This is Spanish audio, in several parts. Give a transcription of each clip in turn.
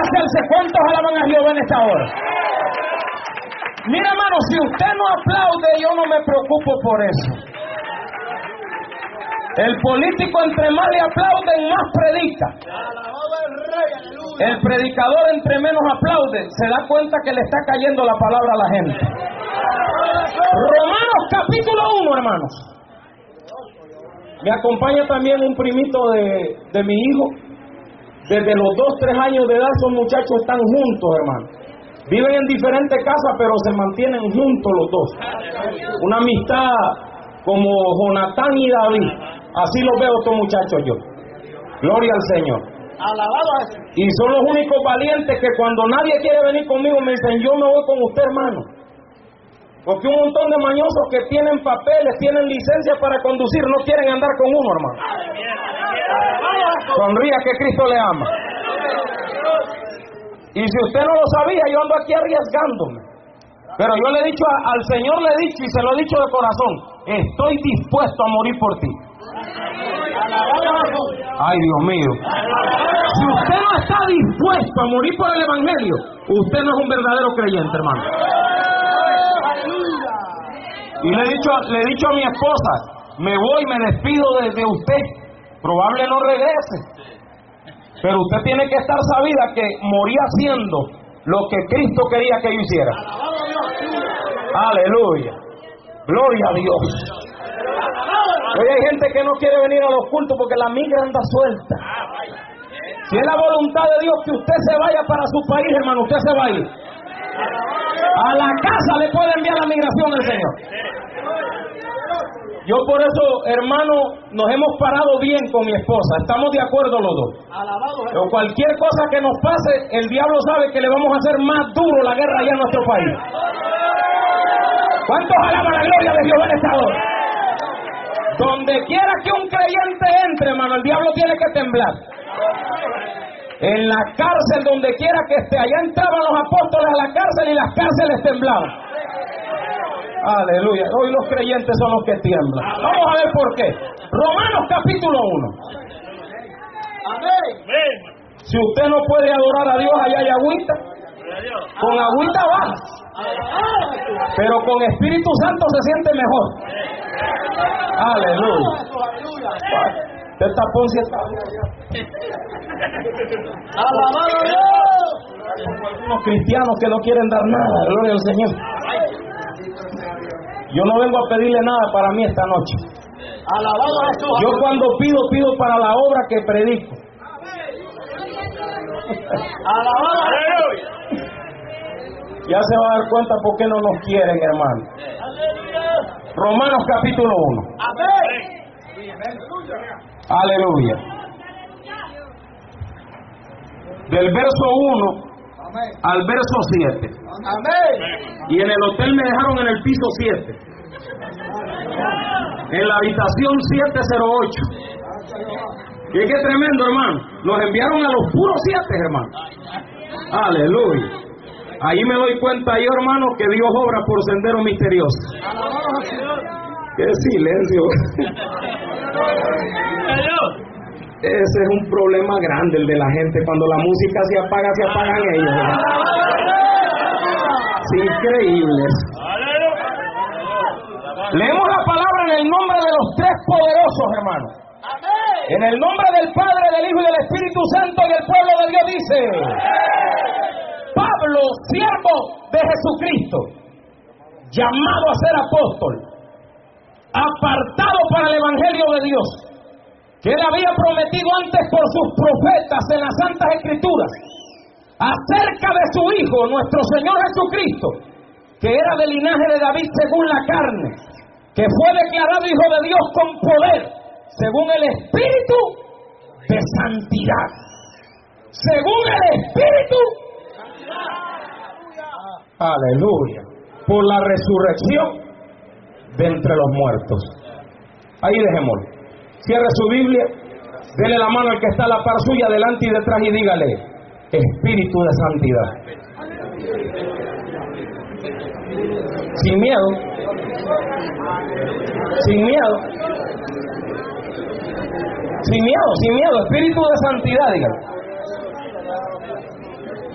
cárcel. ¿Cuántos alaban a Jehová en esta hora? Mira, hermano, si usted no aplaude, yo no me preocupo por eso. El político, entre más le aplauden, más predica. El predicador, entre menos aplaude, se da cuenta que le está cayendo la palabra a la gente. Romanos capítulo 1, hermanos. Me acompaña también un primito de mi hijo. Desde los 2-3 años de edad, esos muchachos están juntos, hermano. Viven en diferentes casas, pero se mantienen juntos los dos. Una amistad como Jonatán y David. Así los veo estos muchachos yo. Gloria al Señor. Y son los únicos valientes que cuando nadie quiere venir conmigo me dicen, yo me voy con usted, hermano. Porque un montón de mañosos que tienen papeles, tienen licencia para conducir, no quieren andar con uno, hermano. Sonría que Cristo le ama. Y si usted no lo sabía, yo ando aquí arriesgándome. Pero yo le he dicho al Señor, le he dicho y se lo he dicho de corazón, estoy dispuesto a morir por ti. Ay, Dios mío. Si usted no está dispuesto a morir por el Evangelio, usted no es un verdadero creyente, hermano. Y le he dicho a mi esposa, me voy, me despido de usted. Probable no regrese. Pero usted tiene que estar sabida que morí haciendo lo que Cristo quería que yo hiciera. Aleluya. Gloria a Dios. Hoy hay gente que no quiere venir a los cultos porque la migra anda suelta. Si es la voluntad de Dios que usted se vaya para su país, hermano, usted se va a ir. A la casa le puede enviar la migración el Señor. Yo por eso, hermano, nos hemos parado bien con mi esposa. Estamos de acuerdo los dos. Pero cualquier cosa que nos pase, el diablo sabe que le vamos a hacer más duro la guerra allá en nuestro país. ¿Cuántos alaban la gloria de Dios en esta hora? Donde quiera que un creyente entre, hermano, el diablo tiene que temblar. En la cárcel, donde quiera que esté, allá entraban los apóstoles a la cárcel y las cárceles temblaban. Aleluya. Hoy los creyentes son los que tiemblan. Vamos a ver por qué. Romanos capítulo 1. Amén. Si usted no puede adorar a Dios, allá hay agüita. Con agüita baja. Pero con Espíritu Santo se siente mejor. Aleluya. Esta poncia está. ¡Alabado Dios! Algunos cristianos que no quieren dar nada. Gloria al Señor. Yo no vengo a pedirle nada para mí esta noche. Alabado a Jesús. Yo cuando pido para la obra que predico. Alabado a Jesús. Ya se va a dar cuenta por qué no nos quieren, hermano. Romanos capítulo 1. Amén. Aleluya. Del verso 1 al verso 7. Amén. Y en el hotel me dejaron en el piso 7. En la habitación 708. ¿Qué tremendo, hermano? Nos enviaron a los puros 7, hermano. Aleluya. Ahí me doy cuenta yo, hermano, que Dios obra por sendero misterioso. ¡Qué silencio! Ese es un problema grande, el de la gente. Cuando la música se apagan ellos, ¿verdad? Es increíble. Leemos la palabra en el nombre de los tres poderosos, hermanos. En el nombre del Padre, del Hijo y del Espíritu Santo, y el pueblo de Dios dice: Pablo, siervo de Jesucristo, llamado a ser apóstol, apartado para el Evangelio de Dios, que él había prometido antes por sus profetas en las Santas Escrituras, acerca de su Hijo, nuestro Señor Jesucristo, que era del linaje de David según la carne, que fue declarado Hijo de Dios con poder, según el Espíritu de santidad. Según el Espíritu. Aleluya. Por la resurrección de entre los muertos. Ahí dejémoslo. Cierre su Biblia, dele la mano al que está a la par suya, delante y detrás, y dígale: Espíritu de santidad. Sin miedo. Sin miedo. Sin miedo, Espíritu de santidad, dígale.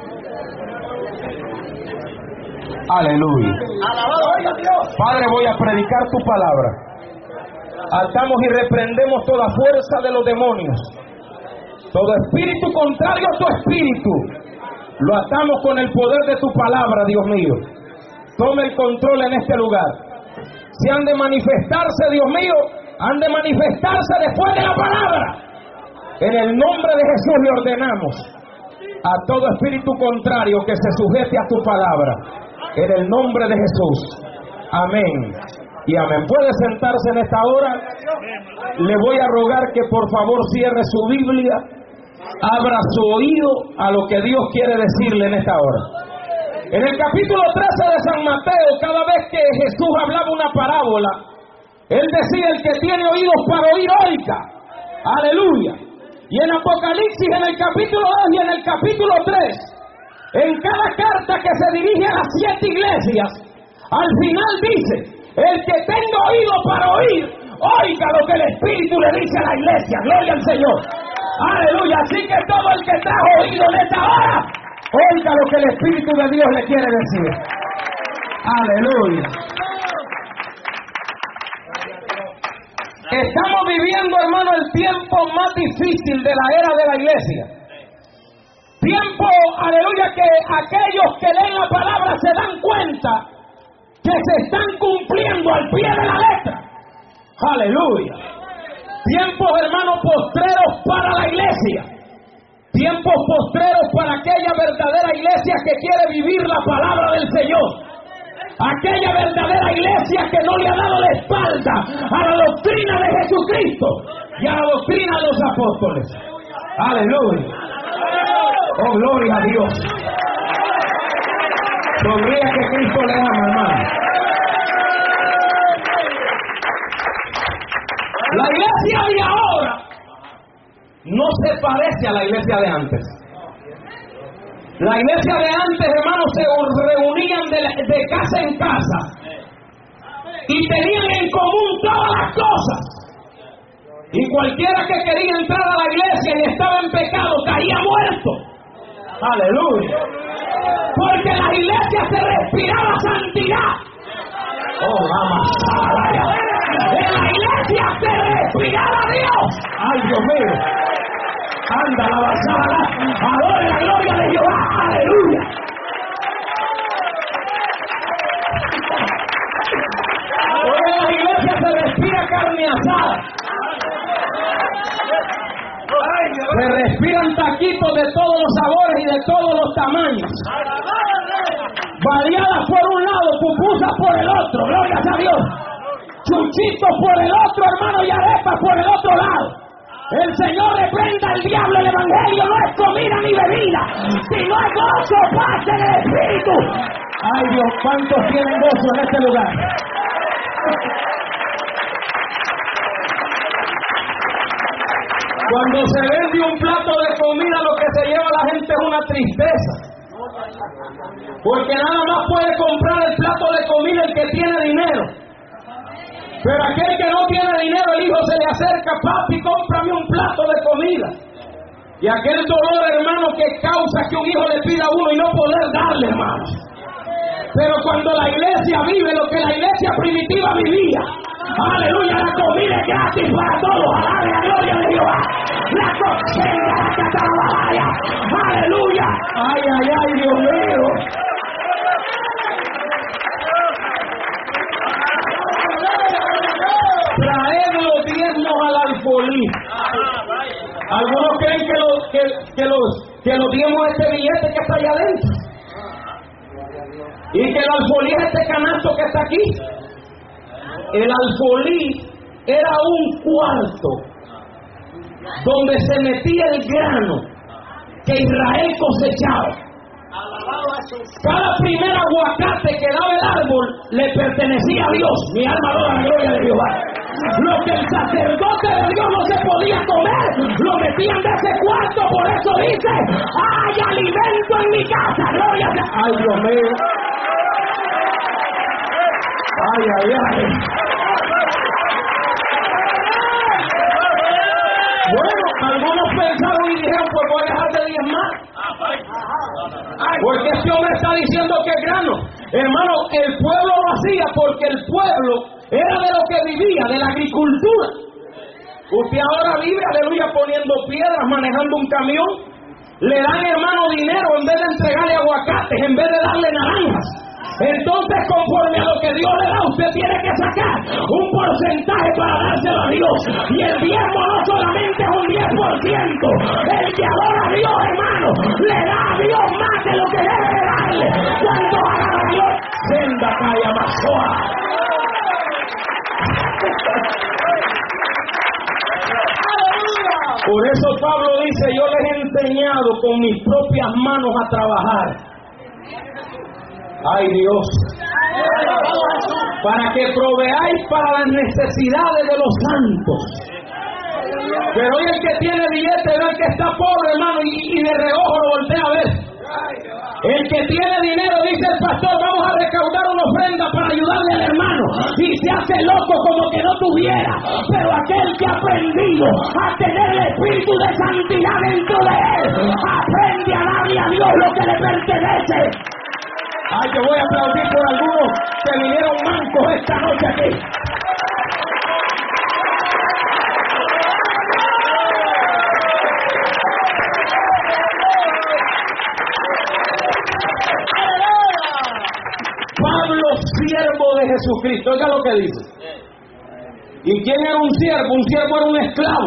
Aleluya. Padre, voy a predicar tu palabra. Atamos y reprendemos toda fuerza de los demonios. Todo espíritu contrario a tu espíritu, lo atamos con el poder de tu palabra, Dios mío. Tome el control en este lugar. Si han de manifestarse, Dios mío, han de manifestarse después de la palabra. En el nombre de Jesús le ordenamos a todo espíritu contrario que se sujete a tu palabra. En el nombre de Jesús. Amén. Y amén. Puede sentarse en esta hora. Le voy a rogar que por favor cierre su Biblia, abra su oído a lo que Dios quiere decirle en esta hora. En el capítulo 13 de San Mateo, cada vez que Jesús hablaba una parábola, Él decía: el que tiene oídos para oír, oiga. Aleluya. Y en Apocalipsis, en el capítulo 2 y en el capítulo 3, en cada carta que se dirige a las 7 iglesias, al final dice: el que tenga oído para oír, oiga lo que el Espíritu le dice a la iglesia. Gloria al Señor. Aleluya. Así que todo el que trajo oído en esta hora, oiga lo que el Espíritu de Dios le quiere decir. Aleluya. Estamos viviendo, hermano, el tiempo más difícil de la era de la iglesia. Tiempo, aleluya, que aquellos que leen la palabra se dan cuenta que se están cumpliendo al pie de la letra. Aleluya. Tiempos, hermanos, postreros para la iglesia. Tiempos postreros para aquella verdadera iglesia que quiere vivir la palabra del Señor. Aquella verdadera iglesia que no le ha dado la espalda a la doctrina de Jesucristo y a la doctrina de los apóstoles. Aleluya. Oh, gloria a Dios. Sonría que Cristo le ama, hermano. La iglesia de ahora no se parece a la iglesia de antes. La iglesia de antes, hermanos, se reunían de casa en casa y tenían en común todas las cosas. Y cualquiera que quería entrar a la iglesia y estaba en pecado caía muerto. Aleluya. Porque en la iglesia se respiraba santidad. Oh, vamos. En la iglesia se respiraba Dios. Ay, Dios mío. Anda la basada, adore la gloria de Jehová. Aleluya. Porque en la iglesia se respira carne asada. Se respiran taquitos de todos los sabores y de todos los tamaños. Variadas por un lado, pupusas por el otro. Gloria a Dios. Chuchitos por el otro, hermano, y arepas por el otro lado. El Señor reprenda al diablo. El evangelio no es comida ni bebida, sino es gozo, paz en el Espíritu. Ay, Dios, ¿cuántos tienen gozo en este lugar? Cuando se vende un plato de comida, lo que se lleva la gente es una tristeza. Porque nada más puede comprar el plato de comida el que tiene dinero. Pero aquel que no tiene dinero, el hijo se le acerca: papi, cómprame un plato de comida. Y aquel dolor, hermano, que causa que un hijo le pida a uno y no poder darle, hermano. Pero cuando la iglesia vive lo que la iglesia primitiva vivía, aleluya, la comida es gratis para todos. Alabe la gloria de Jehová. La cocina, la catarabaya. Aleluya. Ay, ay, ay, Dios mío. Traer los diezmos al alfolí. Algunos creen que los diezmos es este billete que está allá adentro. Y que el alfolí es este canasto que está aquí. El alfolí era un cuarto donde se metía el grano que Israel cosechaba. Cada primer aguacate que daba el árbol le pertenecía a Dios. Mi alma adora la gloria de Jehová. Lo que el sacerdote de Dios no se podía comer, lo metían de ese cuarto. Por eso dice: hay alimento en mi casa. Gloria a Dios. Ay, Dios mío. Ay, ay, ay. Bueno, algunos pensaron y dijeron: pues voy a dejar de diezmar. Porque este hombre está diciendo que es grano. Hermano, el pueblo lo hacía porque el pueblo era de lo que vivía, de la agricultura. Usted ahora vive, aleluya, poniendo piedras, manejando un camión. Le dan, hermano, dinero en vez de entregarle aguacates, en vez de darle naranjas. Entonces, conforme a lo que Dios le da, usted tiene que sacar un porcentaje para dárselo a Dios. Y el diezmo no solamente es un 10%. El que adora a Dios, hermano, le da a Dios más de lo que debe de darle. Cuando haga a Dios, senda calla masoa. Por eso Pablo dice, yo les he enseñado con mis propias manos a trabajar. Ay Dios, para que proveáis para las necesidades de los santos. Pero hoy el que tiene billete ve al que está pobre, hermano, y de reojo lo voltea a ver. El que tiene dinero dice el pastor, vamos a recaudar una ofrenda para ayudarle al hermano, y se hace loco como que no tuviera. Pero aquel que ha aprendido a tener el espíritu de santidad dentro de él, aprende a darle a Dios lo que le pertenece. Ay, yo voy a aplaudir por algunos que vinieron mancos esta noche aquí. Pablo, siervo de Jesucristo, oiga lo que dice. ¿Y quién era un siervo? Un siervo era un esclavo.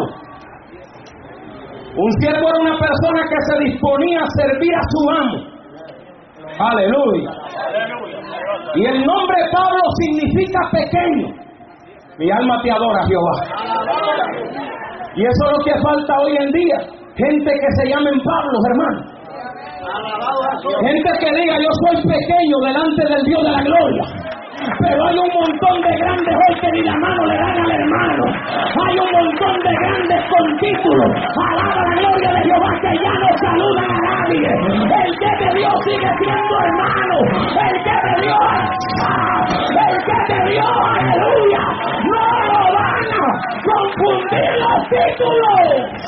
Un siervo era una persona que se disponía a servir a su amo. Aleluya. Y el nombre Pablo significa pequeño. Mi alma te adora, Jehová. Y eso es lo que falta hoy en día. Gente que se llamen Pablos, hermano. Gente que diga, yo soy pequeño delante del Dios de la gloria. Pero hay un montón de grandes hoy que ni la mano le dan al hermano. Hay un montón de grandes con títulos. Alaba la gloria de Jehová, que ya no saludan a nadie. El que te dio sigue siendo hermano. El que te dio, el que te dio, aleluya. No lo van a confundir los títulos.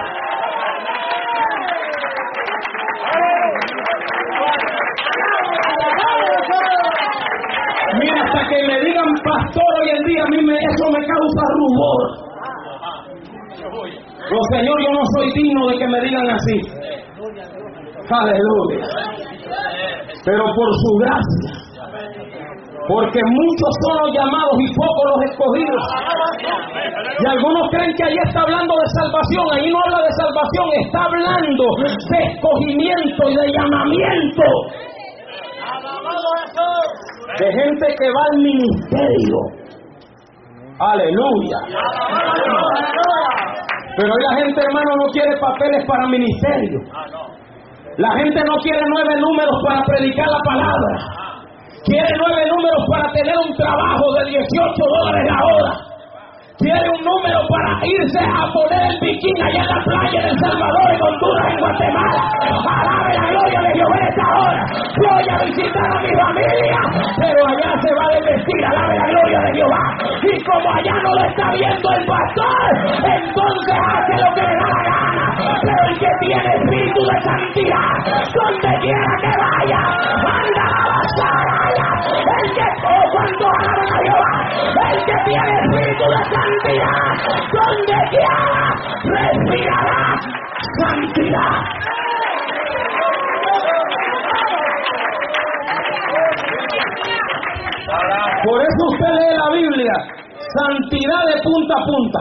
Mira, hasta que me digan pastor hoy en día, a mí eso me causa rubor. Oh Señor, yo no soy digno de que me digan así. Aleluya. Pero por su gracia. Porque muchos son los llamados y pocos los escogidos. Y algunos creen que ahí está hablando de salvación. Ahí no habla de salvación, está hablando de escogimiento y de llamamiento. De gente que va al ministerio. Aleluya. Pero hoy la gente, hermano, no quiere papeles para ministerio. La gente no quiere 9 números para predicar la palabra. Quiere 9 números para tener un trabajo de $18 la hora. Quiere un número para irse a poner el bikini allá en la playa de El Salvador, en Honduras, en Guatemala. Alabe la gloria de Dios en esta hora. Voy a visitar a mi familia, pero allá se va a desvestir. Alabe la gloria de Jehová. Y como allá no lo está viendo el pastor, entonces hace lo que le da la gana. Pero el que tiene espíritu de santidad, donde quiera que vaya, anda a la basura. El que cuando alaban a Jehová, el que tiene espíritu de santidad, donde quiera respirará santidad. Por eso usted lee la Biblia, santidad de punta a punta.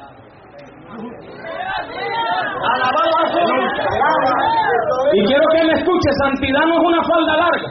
Y quiero que me escuche, santidad no es una falda larga.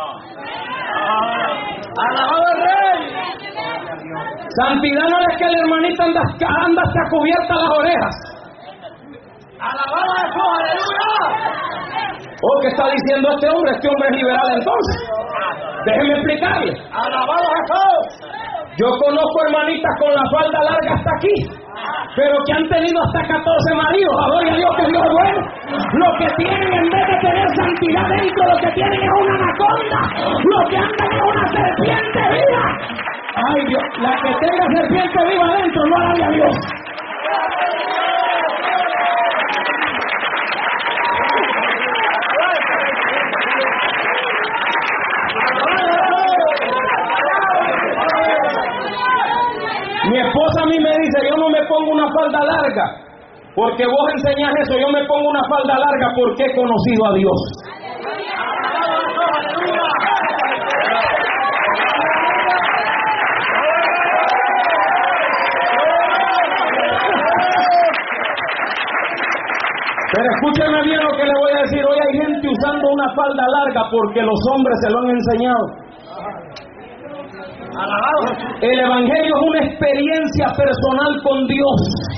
Alabado el Rey. Santidad no es que la hermanita anda hasta cubierta las orejas. Alabado a Jesús, aleluya. Oh, ¿qué está diciendo este hombre? Este hombre es liberal entonces. Déjeme explicarle. Alabado a Jesús. Yo conozco hermanitas con la falda larga hasta aquí, pero que han tenido hasta 14 maridos. Adore a Dios, que Dios es bueno. Lo que tienen, en vez de tener santidad dentro, lo que tienen es una anaconda. Lo que andan es una serpiente viva. Ay Dios, la que tenga serpiente viva adentro, no alabe a Dios. Mi esposa a mí me dice, yo no me pongo una falda larga porque vos enseñás eso, yo me pongo una falda larga porque he conocido a Dios. Pero escúcheme bien lo que le voy a decir. Hoy hay gente usando una falda larga porque los hombres se lo han enseñado. El evangelio es una experiencia personal con Dios.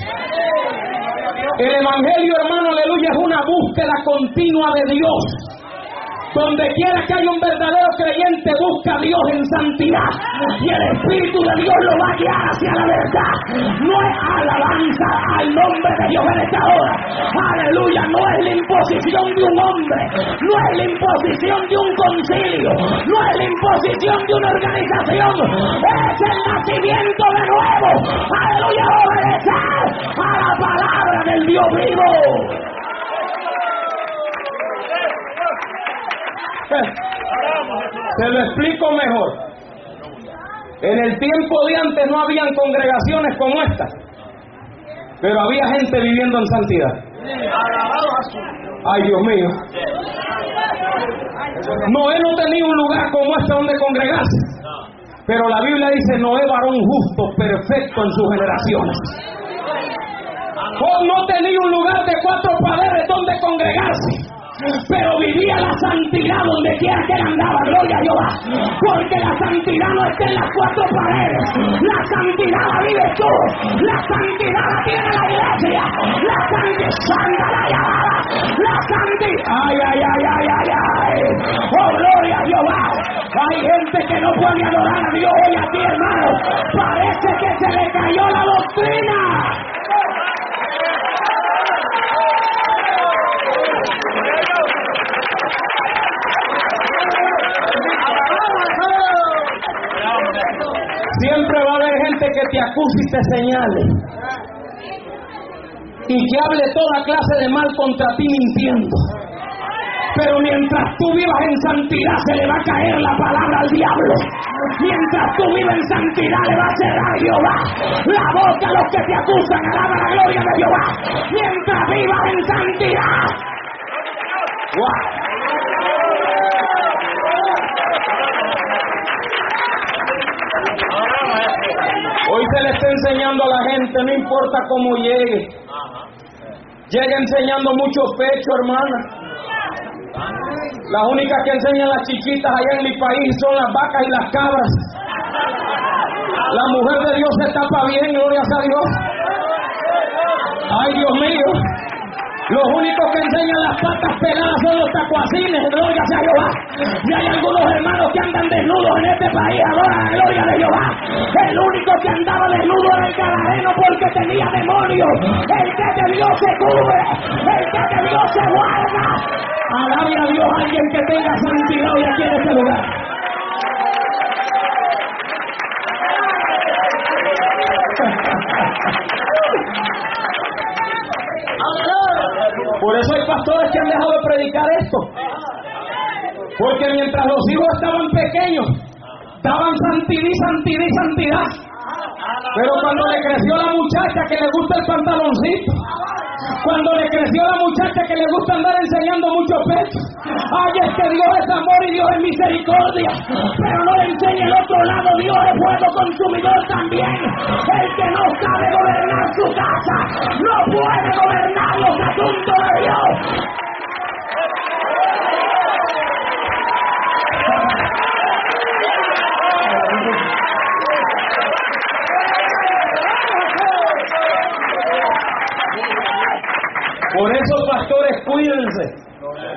El evangelio, hermano, aleluya, es una búsqueda continua de Dios. Donde quiera que haya un verdadero creyente, busca a Dios en santidad. Y el Espíritu de Dios lo va a guiar hacia la verdad. No es alabanza al nombre de Dios en esta hora. Aleluya, no es la imposición de un hombre. No es la imposición de un concilio. No es la imposición de una organización. Es el nacimiento de nuevo. Aleluya, obedecer a la palabra del Dios vivo. Se lo explico mejor. En el tiempo de antes no habían congregaciones como esta, pero había gente viviendo en santidad. Ay, Dios mío. Noé no tenía un lugar como este donde congregarse, pero la Biblia dice: Noé, varón justo, perfecto en sus generaciones. Job no tenía un lugar de 4 paredes donde congregarse, pero vivía la santidad donde quiera que él andaba. Gloria a Jehová. Porque la santidad no está en las 4 paredes. La santidad la vives tú. La santidad la tiene la iglesia. La santidad la llamada. La santidad. Ay, ay, ay, ay, ay, ay. Oh, gloria a Jehová. Hay gente que no puede adorar a Dios hoy aquí, hermano. Parece que se le cayó la doctrina. Siempre va a haber gente que te acuse y te señale y que hable toda clase de mal contra ti mintiendo. Pero mientras tú vivas en santidad, se le va a caer la palabra al diablo. Mientras tú vivas en santidad, le va a cerrar Jehová la boca a los que te acusan. Alaba la gloria de Jehová. Mientras vivas en santidad. ¡Wow! Hoy se le está enseñando a la gente, no importa cómo llegue. Llega enseñando mucho pecho, hermana. Las únicas que enseñan las chiquitas allá en mi país son las vacas y las cabras. La mujer de Dios se tapa bien, gloria a Dios. Ay, Dios mío. Los únicos que enseñan las patas peladas son los tacuacines, gloria a Jehová. Y hay algunos hermanos que andan desnudos en este país, ahora la gloria de Jehová. El único que andaba desnudo era el gadareno porque tenía demonios. El que de Dios se cubre, el que de Dios se guarda. Alabe a Dios alguien que tenga santidad hoy aquí en este lugar. Por eso hay pastores que han dejado de predicar esto. Porque mientras los hijos estaban pequeños, daban santidad. Pero cuando le creció la muchacha que le gusta el pantaloncito, cuando le creció la muchacha que le gusta andar enseñando mucho pecho, ay, es que Dios es amor y Dios es misericordia, pero no le enseñe el otro lado. Dios es fuego consumidor también. El que no sabe gobernar su casa no puede gobernar los asuntos de Dios. Por eso, pastores, cuídense.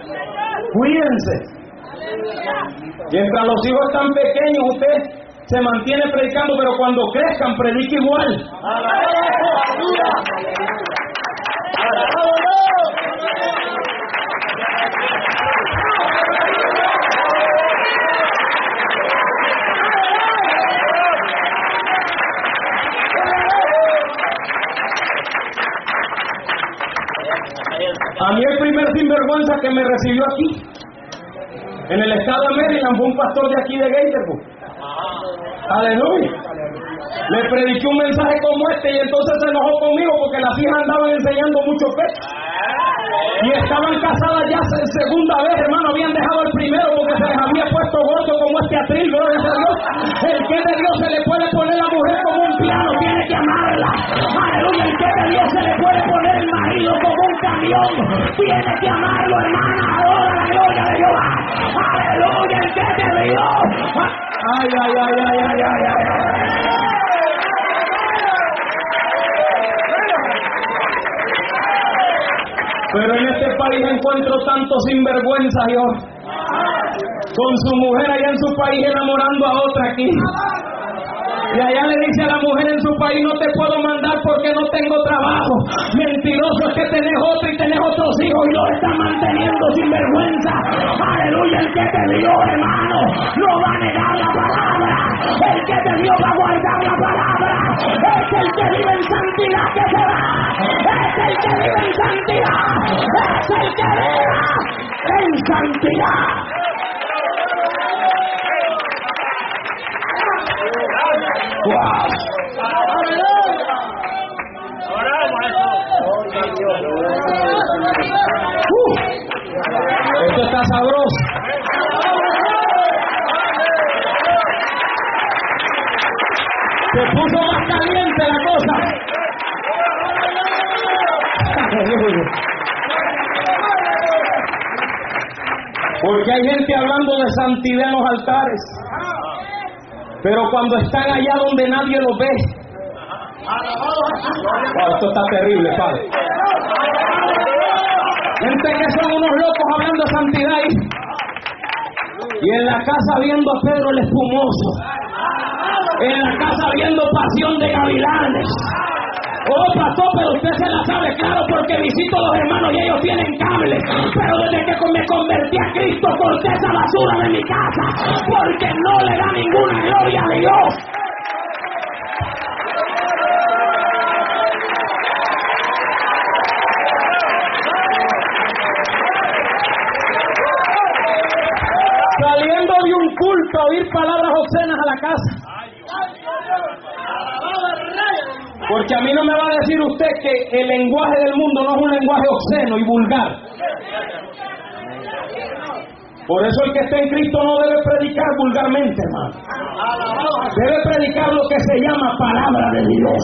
Mientras los hijos están pequeños, usted se mantiene predicando, pero cuando crezcan, predique igual. A mí el primer sinvergüenza vergüenza que me recibió aquí. En el estado de Maryland fue un pastor de aquí de Gatorwood. Aleluya. Le prediqué un mensaje como este y entonces se enojó conmigo porque las hijas andaban enseñando mucho pecho. Y estaban casadas ya segunda vez, hermano, habían dejado el primero porque se les había puesto gordo como este atril, gloria a Dios. El que de Dios se le puede poner la mujer como un piano, tiene que amarla. Aleluya, el que de Dios se le puede poner el marido como un camión, tiene que amarlo, hermana, ahora la gloria de Dios. Aleluya, el que de Dios. Ay, ay, ay, ay, ay, ay, ay. Pero en este país encuentro tanto sinvergüenza, Dios, con su mujer allá en su país enamorando a otra aquí. Y allá le dice a la mujer en su país, no te puedo mandar porque no tengo trabajo. Mentiroso, es que tenés otro y tenés otros hijos y los estás manteniendo sin vergüenza. Aleluya, el que te dio, hermano, no va a negar la palabra. El que te dio va a guardar la palabra. Es el que vive en santidad que se va. Es el que vive en santidad. Es el que vive en santidad. Wow. Esto está sabroso. Se puso más caliente la cosa. Porque hay gente hablando de santidad en los altares, pero cuando están allá donde nadie los ve, wow, esto está terrible, Padre. Gente que son unos locos hablando de santidad y en la casa viendo a Pedro el Espumoso, en la casa viendo Pasión de Gavilanes. Oh, pastor, pero usted se la sabe, claro, porque visito a los hermanos y ellos tienen cable. Pero desde que me convertí a Cristo, corté esa basura de mi casa, porque no le da ninguna gloria a Dios. Saliendo de un culto a oír palabras obscenas a la casa. Porque a mí no me va a decir usted que el lenguaje del mundo no es un lenguaje obsceno y vulgar. Por eso el que está en Cristo no debe predicar vulgarmente, hermano. Debe predicar lo que se llama palabra de Dios.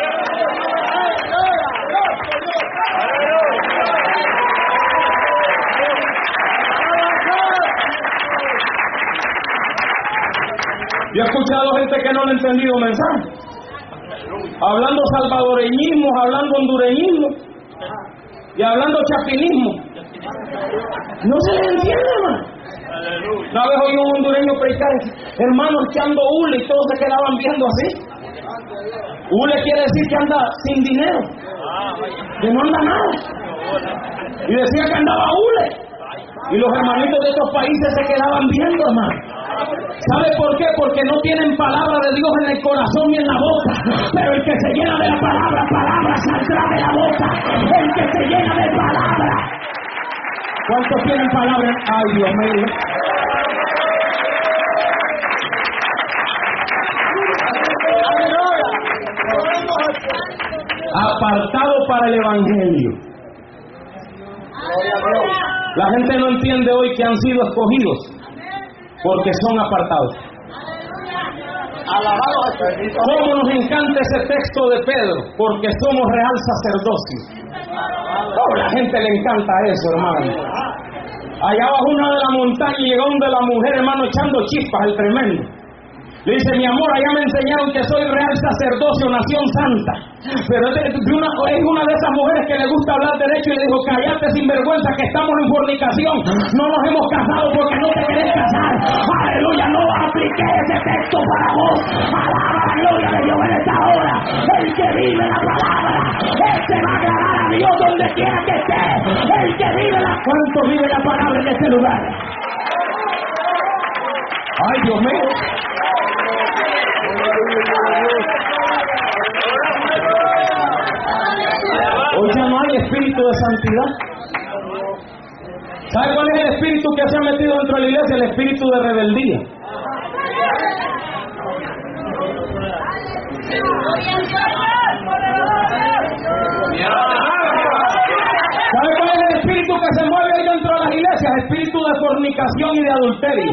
Yo he escuchado gente que no le ha entendido mensaje. Hablando salvadoreñismo, hablando hondureñismo y hablando chapinismo. No se les entiende, hermano. Una vez oí un hondureño predicar, hermano, echando hule y todos se quedaban viendo así. Hule quiere decir que anda sin dinero, que no anda nada. Y decía que andaba hule. Y los hermanitos de estos países se quedaban viendo, hermano. ¿Sabe por qué? Porque no tienen palabra de Dios en el corazón ni en la boca. Pero el que se llena de la palabra, palabra saldrá de la boca. El que se llena de palabra. ¿Cuántos tienen palabra? Ay, Dios mío. Apartado para el evangelio. La gente no entiende hoy que han sido escogidos porque son apartados. ¿Cómo nos encanta ese texto de Pedro? Porque somos real sacerdocio. Oh, la gente le encanta eso, hermano. Allá abajo una de la montaña y llegó donde la mujer, hermano, echando chispas, el tremendo. Le dice, mi amor, allá me enseñaron que soy real sacerdocio, nación santa. Pero es una de esas mujeres que le gusta hablar derecho y le dijo, cállate sinvergüenza que estamos en fornicación. No nos hemos casado porque no te querés casar. Aleluya, no apliqué ese texto para vos. Alaba la gloria de Dios en esta hora. El que vive la palabra, se va a agradar a Dios donde quiera que esté. El que vive la... ¿Cuánto vive la palabra en este lugar? Ay, Dios mío. Hoy ya no hay espíritu de santidad. ¿Sabe cuál es el espíritu que se ha metido dentro de la iglesia? El espíritu de rebeldía. ¿Sabe cuál es el espíritu que se mueve ahí dentro de las iglesias? El espíritu de fornicación y de adulterio.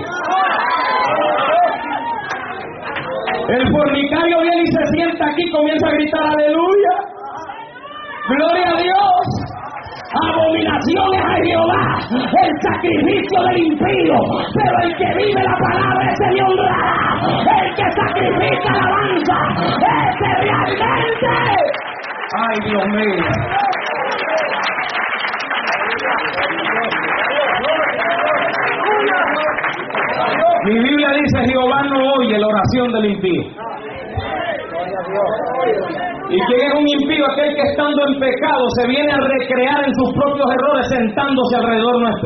El fornicario viene y se sienta aquí, comienza a gritar aleluya, gloria a Dios. Abominación es a Jehová el sacrificio del impío, pero el que vive la palabra ese le honrará. El que sacrifica alabanza, ese realmente. Ay, Dios mío. Mi Biblia dice: Jehová no oye la oración del impío. ¿Y quién es un impío? Aquel que estando en pecado se viene a recrear en sus propios errores sentándose alrededor nuestro.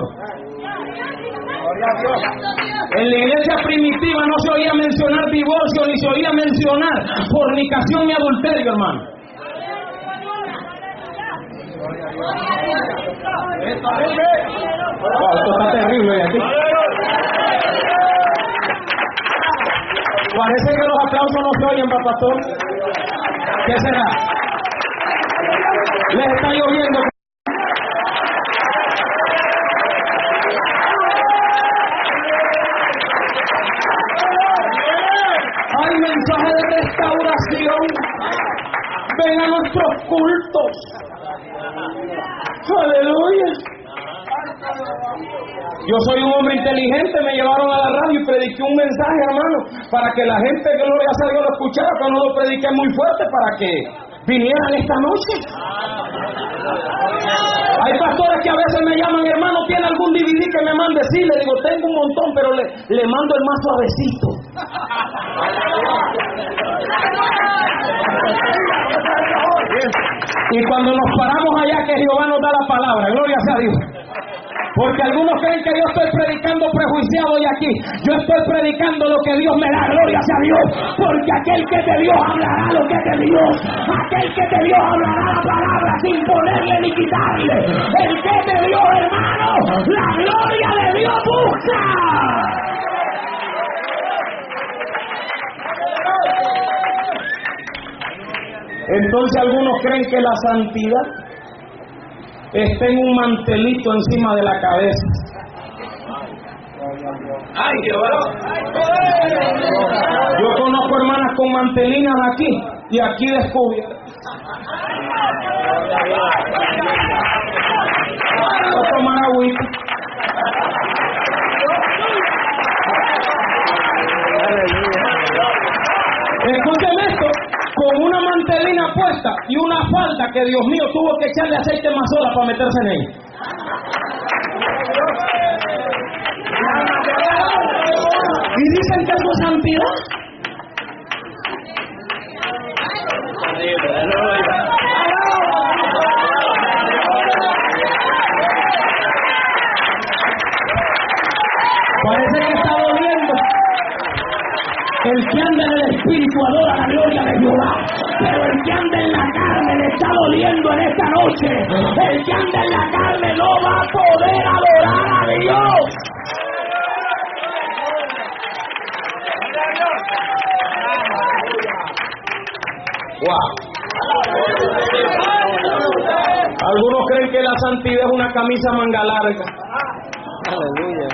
En la iglesia primitiva no se oía mencionar divorcio ni se oía mencionar fornicación ni adulterio, hermano. Esto está terrible aquí. Parece que los aplausos no se oyen, pastor. ¿Qué será? Les está lloviendo. Hay mensaje de restauración. Ven a nuestros cultos. Aleluya. Yo soy un hombre inteligente, me llevaron a la radio y prediqué un mensaje, hermano, para que la gente, que gloria a Dios, lo escuchara, pero no lo prediqué muy fuerte para que vinieran esta noche. Hay pastores que a veces me llaman: hermano, ¿tiene algún DVD que me mande? Sí, le digo, tengo un montón, pero le mando el más suavecito. Y cuando nos paramos allá, que Jehová nos da la palabra, gloria a Dios. Porque algunos creen que yo estoy predicando prejuiciado y aquí yo estoy predicando lo que Dios me da, gloria a Dios. Porque aquel que te dio hablará lo que te dio. Aquel que te dio hablará la palabra sin ponerle ni quitarle. El que te dio, hermano, la gloria de Dios busca. Entonces algunos creen que la santidad está en un mantelito encima de la cabeza. ¡Ay, Jehová! Yo conozco hermanas con mantelinas aquí y aquí descubiertas. Voy a tomar agüita. Escúcheme esto, con una mantelina puesta y una falda que Dios mío tuvo que echarle aceite más sola para meterse en ella. Y dicen que eso es santidad. Parece que está doliendo. El que anda en el espíritu adora la gloria de Jehová, pero el que anda en la carne le está doliendo en esta noche. El que anda en la carne no va a poder adorar a Dios. Wow. Algunos creen que la santidad es una camisa manga larga. Aleluya.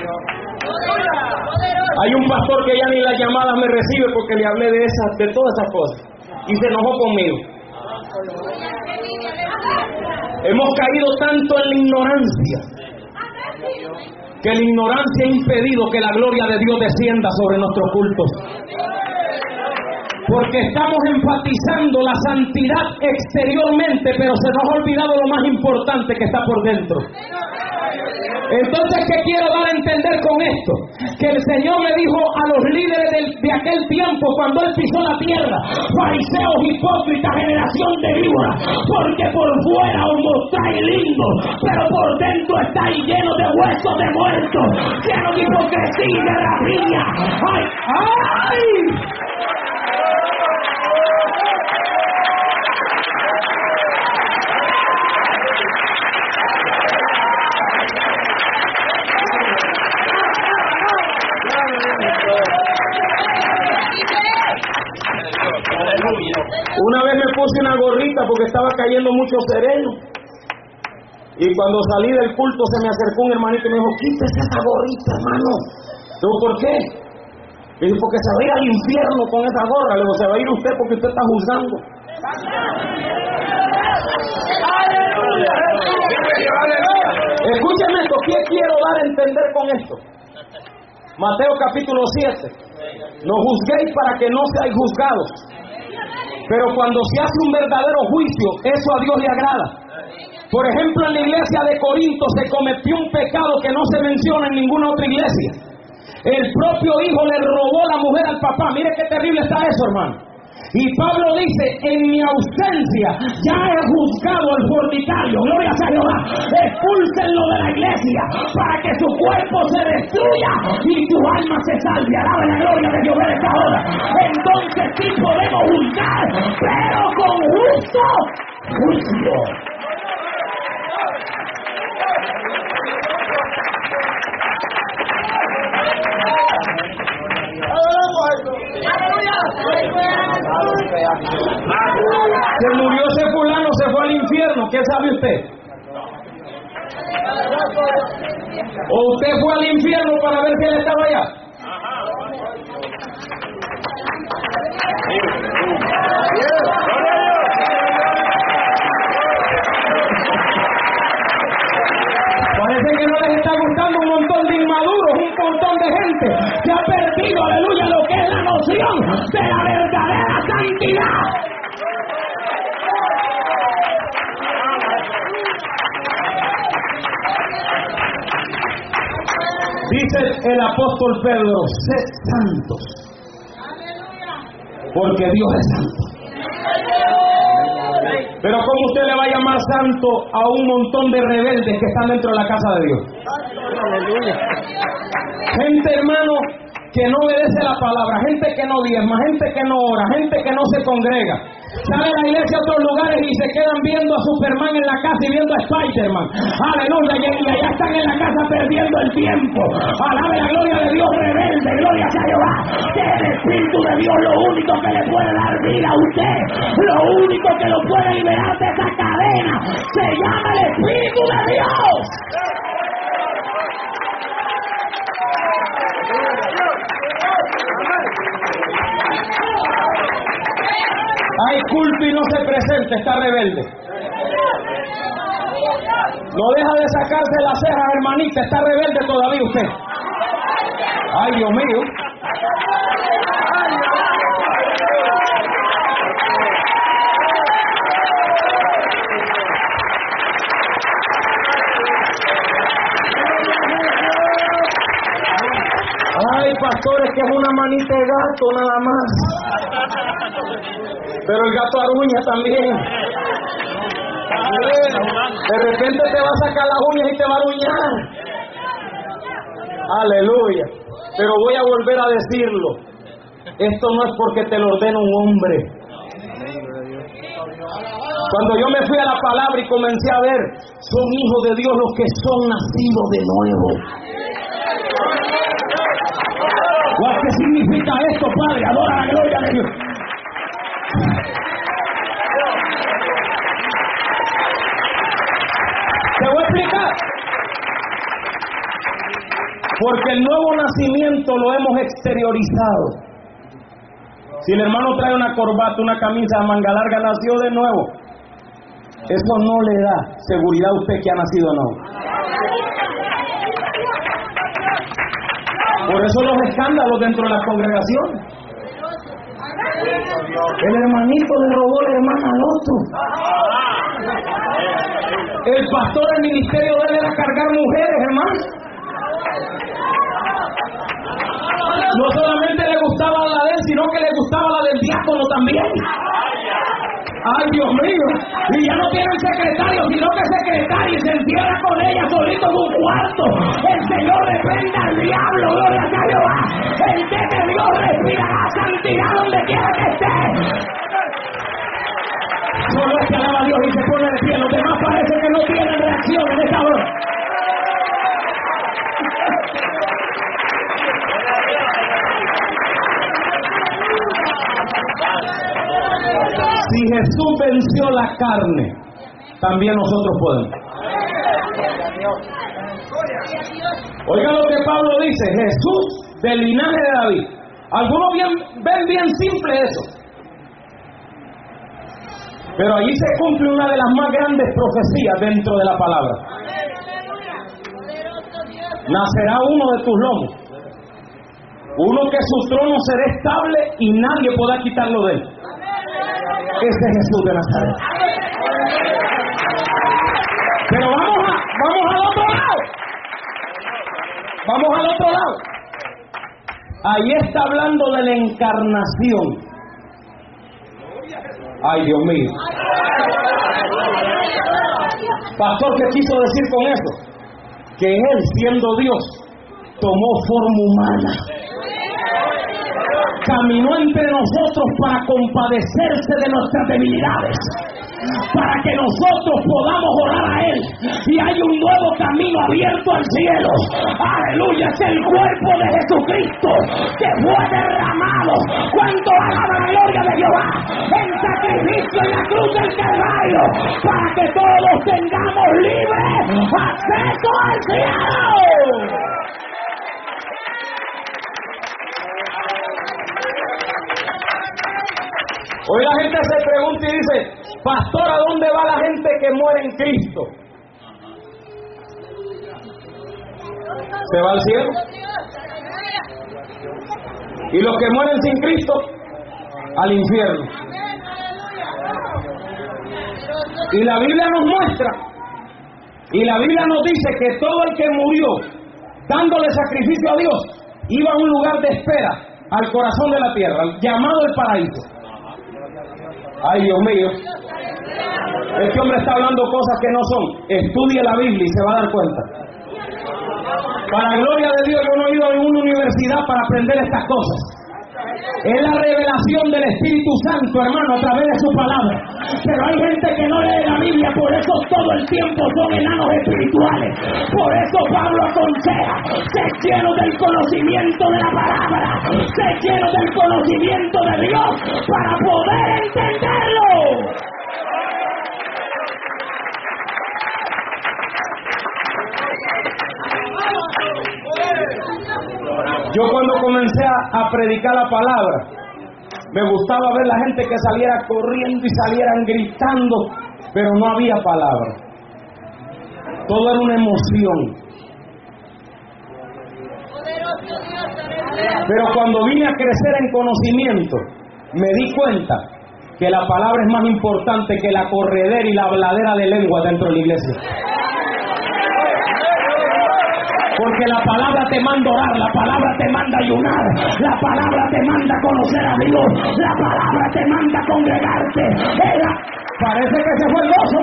Hay un pastor que ya ni las llamadas me recibe porque le hablé de todas esas cosas y se enojó conmigo. Hemos caído tanto en la ignorancia que la ignorancia ha impedido que la gloria de Dios descienda sobre nuestros cultos. Porque estamos enfatizando la santidad exteriormente, pero se nos ha olvidado lo más importante que está por dentro. Entonces, ¿qué quiero dar a entender con esto? Que el Señor le dijo a los líderes de aquel tiempo, cuando Él pisó la tierra: fariseos, hipócritas, generación de víboras, porque por fuera os mostráis lindo, pero por dentro estáis llenos de huesos de muertos, llenos de hipocresía y de rapiña. ¡Ay, ay! puse una gorrita porque estaba cayendo mucho sereno. Y cuando salí del culto se me acercó un hermanito y me dijo, quítese esa gorrita, hermano. Digo, ¿por qué? Y dijo, porque se va a ir al infierno con esa gorra. Le digo, se va a ir usted porque usted está juzgando. Escúcheme esto, ¿qué quiero dar a entender con esto? Mateo capítulo 7. No juzguéis para que no seáis juzgados. Pero cuando se hace un verdadero juicio, eso a Dios le agrada. Por ejemplo, en la iglesia de Corinto se cometió un pecado que no se menciona en ninguna otra iglesia. El propio hijo le robó la mujer al papá. Mire qué terrible está eso, hermano. Y Pablo dice, en mi ausencia ya he juzgado al fornicario. Gloria a Jehová. Expúlsenlo de la iglesia para que su cuerpo se destruya y tu alma se salve. Alabe la gloria de Jehová en esta hora. Entonces sí podemos juzgar, pero con justo juicio. Se murió ese fulano, se fue al infierno. ¿Qué sabe usted? ¿O usted fue al infierno para ver si él estaba allá? Parece que no les está gustando un montón de inmaduros, un montón de gente que ha perdido, aleluya, lo que es la noción de la verdadera santidad. Dice el apóstol Pedro, sed santos, porque Dios es santo. Pero ¿cómo usted le va a llamar santo a un montón de rebeldes que están dentro de la casa de Dios? Gente, hermano, que no obedece la palabra, gente que no diezma, gente que no ora, gente que no se congrega. Salen a la iglesia a otros lugares y se quedan viendo a Superman en la casa y viendo a Spiderman. Aleluya, y allá están en la casa perdiendo el tiempo. Alabe la gloria de Dios, rebelde, gloria a Jehová. Que el Espíritu de Dios lo único que le puede dar vida a usted, lo único que lo puede liberar de esa cadena, se llama el Espíritu de Dios. Hay culto y no se presenta, está rebelde. No deja de sacarse las cejas, hermanita, está rebelde todavía usted. Ay, Dios mío. Ay, pastores, que es una manita de gato nada más. Pero el gato aruña también. De repente te va a sacar las uñas y te va a aruñar. Aleluya. Pero voy a volver a decirlo. Esto no es porque te lo ordena un hombre. Cuando yo me fui a la palabra y comencé a ver, son hijos de Dios los que son nacidos de nuevo. ¿Qué significa esto, Padre? Adora la gloria de Dios. Te voy a explicar. Porque el nuevo nacimiento lo hemos exteriorizado. Si el hermano trae una corbata, una camisa de manga larga, nació de nuevo. Eso no le da seguridad a usted que ha nacido de nuevo. Por eso los escándalos dentro de la congregación. El hermanito le robó a la hermana al otro. El pastor del ministerio de él era cargar mujeres, hermano. No solamente le gustaba la de él, sino que le gustaba la del diácono también. Ay, Dios mío. Y ya no tienen secretario, sino que secretario se encierra con ella solito en un cuarto. El Señor reprenda al diablo, gloria a Jehová. El que de Dios respira la santidad donde quiera que esté. Solo es que alaba a Dios y se pone de pie. Los demás parece que no tienen reacción en esta hora. Si Jesús venció la carne, también nosotros podemos. Oiga lo que Pablo dice, Jesús del linaje de David. Algunos ven bien simple eso, pero allí se cumple una de las más grandes profecías dentro de la palabra. Nacerá uno de tus lomos, uno que su trono será estable y nadie podrá quitarlo de él. Ese es Jesús de Nazaret. Pero vamos al otro lado. Vamos al otro lado. Ahí está hablando de la encarnación. Ay, Dios mío. Pastor, ¿qué quiso decir con eso? Que Él, siendo Dios, tomó forma humana. Caminó entre nosotros para compadecerse de nuestras debilidades, para que nosotros podamos orar a Él, y hay un nuevo camino abierto al cielo. Aleluya, es el cuerpo de Jesucristo que fue derramado. Cuando alaba la gloria de Jehová en sacrificio en la cruz del Calvario, para que todos tengamos libre acceso al cielo. Hoy la gente se pregunta y dice, pastor, ¿a dónde va la gente que muere en Cristo? ¿Se va al cielo? ¿Y los que mueren sin Cristo? Al infierno. Y la Biblia nos muestra, y la Biblia nos dice que todo el que murió dándole sacrificio a Dios iba a un lugar de espera, al corazón de la tierra, llamado el paraíso. Ay, Dios mío. Este hombre está hablando cosas que no son. Estudie la Biblia y se va a dar cuenta. Para gloria de Dios, yo no he ido a ninguna universidad para aprender estas cosas. Es la revelación del Espíritu Santo, hermano, a través de su palabra. Pero hay gente que no lee la Biblia, por eso todo el tiempo son enanos espirituales. Por eso Pablo aconseja, sé lleno del conocimiento de la palabra, sé lleno del conocimiento de Dios para poder entenderlo. Yo cuando comencé a predicar la palabra, me gustaba ver la gente que saliera corriendo y salieran gritando, pero no había palabra. Todo era una emoción. Pero cuando vine a crecer en conocimiento, me di cuenta que la palabra es más importante que la corredera y la habladera de lengua dentro de la iglesia. Porque la palabra te manda orar, la palabra te manda ayunar, la palabra te manda conocer a Dios, la palabra te manda congregarte. Parece que se fue el gozo.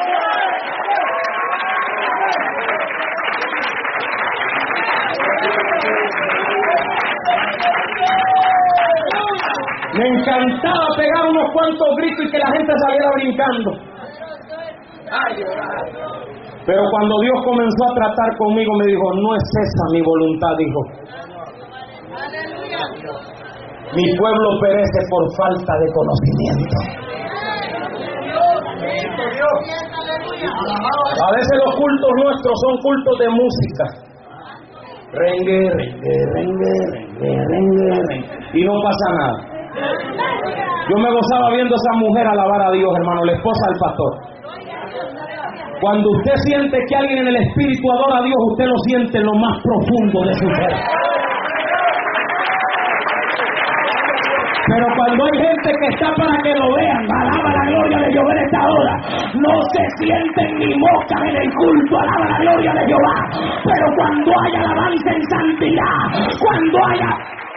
Me encantaba pegar unos cuantos gritos y que la gente saliera brincando. Pero cuando Dios comenzó a tratar conmigo, me dijo, no es esa mi voluntad, dijo. Mi pueblo perece por falta de conocimiento. A veces los cultos nuestros son cultos de música. Rengue, rengue, rengue, rengue, rengue, rengue. Y no pasa nada. Yo me gozaba viendo a esa mujer alabar a Dios, hermano, la esposa del pastor. Cuando usted siente que alguien en el espíritu adora a Dios, usted lo siente en lo más profundo de su ser. Pero cuando hay gente que está para que lo vean, alaba la gloria de Jehová en esta hora, no se sienten ni moscas en el culto, alaba la gloria de Jehová. Pero cuando haya alabanza en santidad, cuando haya...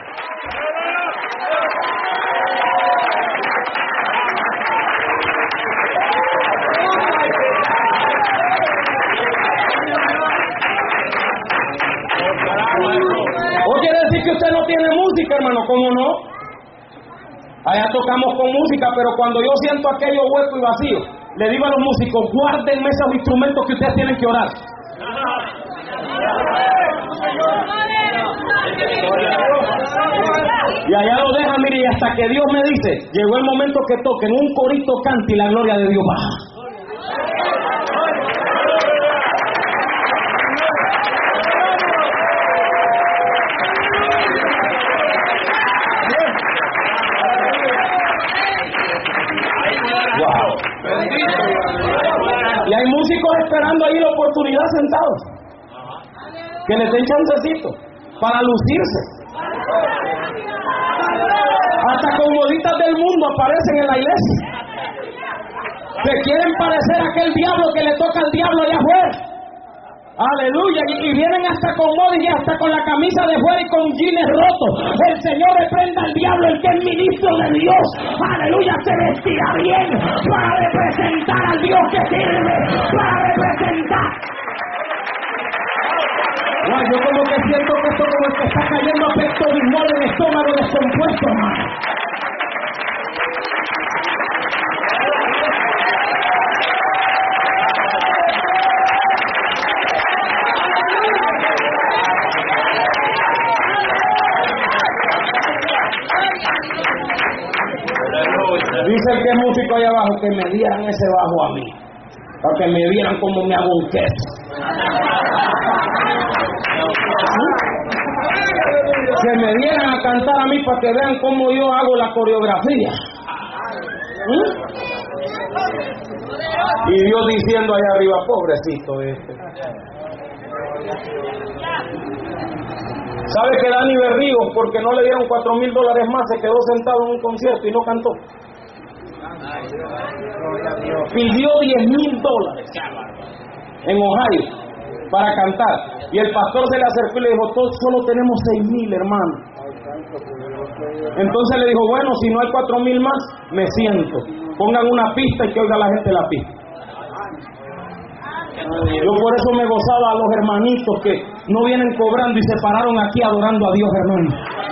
¿O quiere decir que usted no tiene música, hermano? ¿Cómo no? Allá tocamos con música, pero cuando yo siento aquello hueco y vacío, le digo a los músicos, guárdenme esos instrumentos que ustedes tienen que orar. Y allá lo deja, mire, y hasta que Dios me dice, llegó el momento que toquen un corito cante y la gloria de Dios baja. Wow. Y hay músicos esperando ahí la oportunidad sentados, que les den chancecito para lucirse. Hasta con moditas del mundo aparecen en la iglesia, que quieren parecer aquel diablo que le toca al diablo allá afuera. Aleluya, y vienen hasta con modas y hasta con la camisa de fuera y con jeans rotos. El Señor reprenda al diablo, el que es ministro de Dios. Aleluya, se vestirá bien para representar al Dios que sirve, para representar. Bueno, yo como que siento que esto como el que está cayendo a pecho bismol en el estómago descompuesto, hermano. Dice el que es músico allá abajo, que me dieran ese bajo a mí, para que me vieran como me hago un queso. Que me dieran a cantar a mí para que vean cómo yo hago la coreografía. Y Dios diciendo allá arriba, pobrecito este. ¿Sabe que Dani Berrío, porque no le dieron $4,000 más, se quedó sentado en un concierto y no cantó? Pidió $10,000 en Ohio para cantar, y el pastor se le acercó y le dijo, todos solo tenemos 6,000, hermano. Entonces le dijo, bueno, si no hay 4,000 más, me siento, pongan una pista y que oiga la gente la pista. Yo por eso me gozaba a los hermanitos que no vienen cobrando y se pararon aquí adorando a Dios, hermano.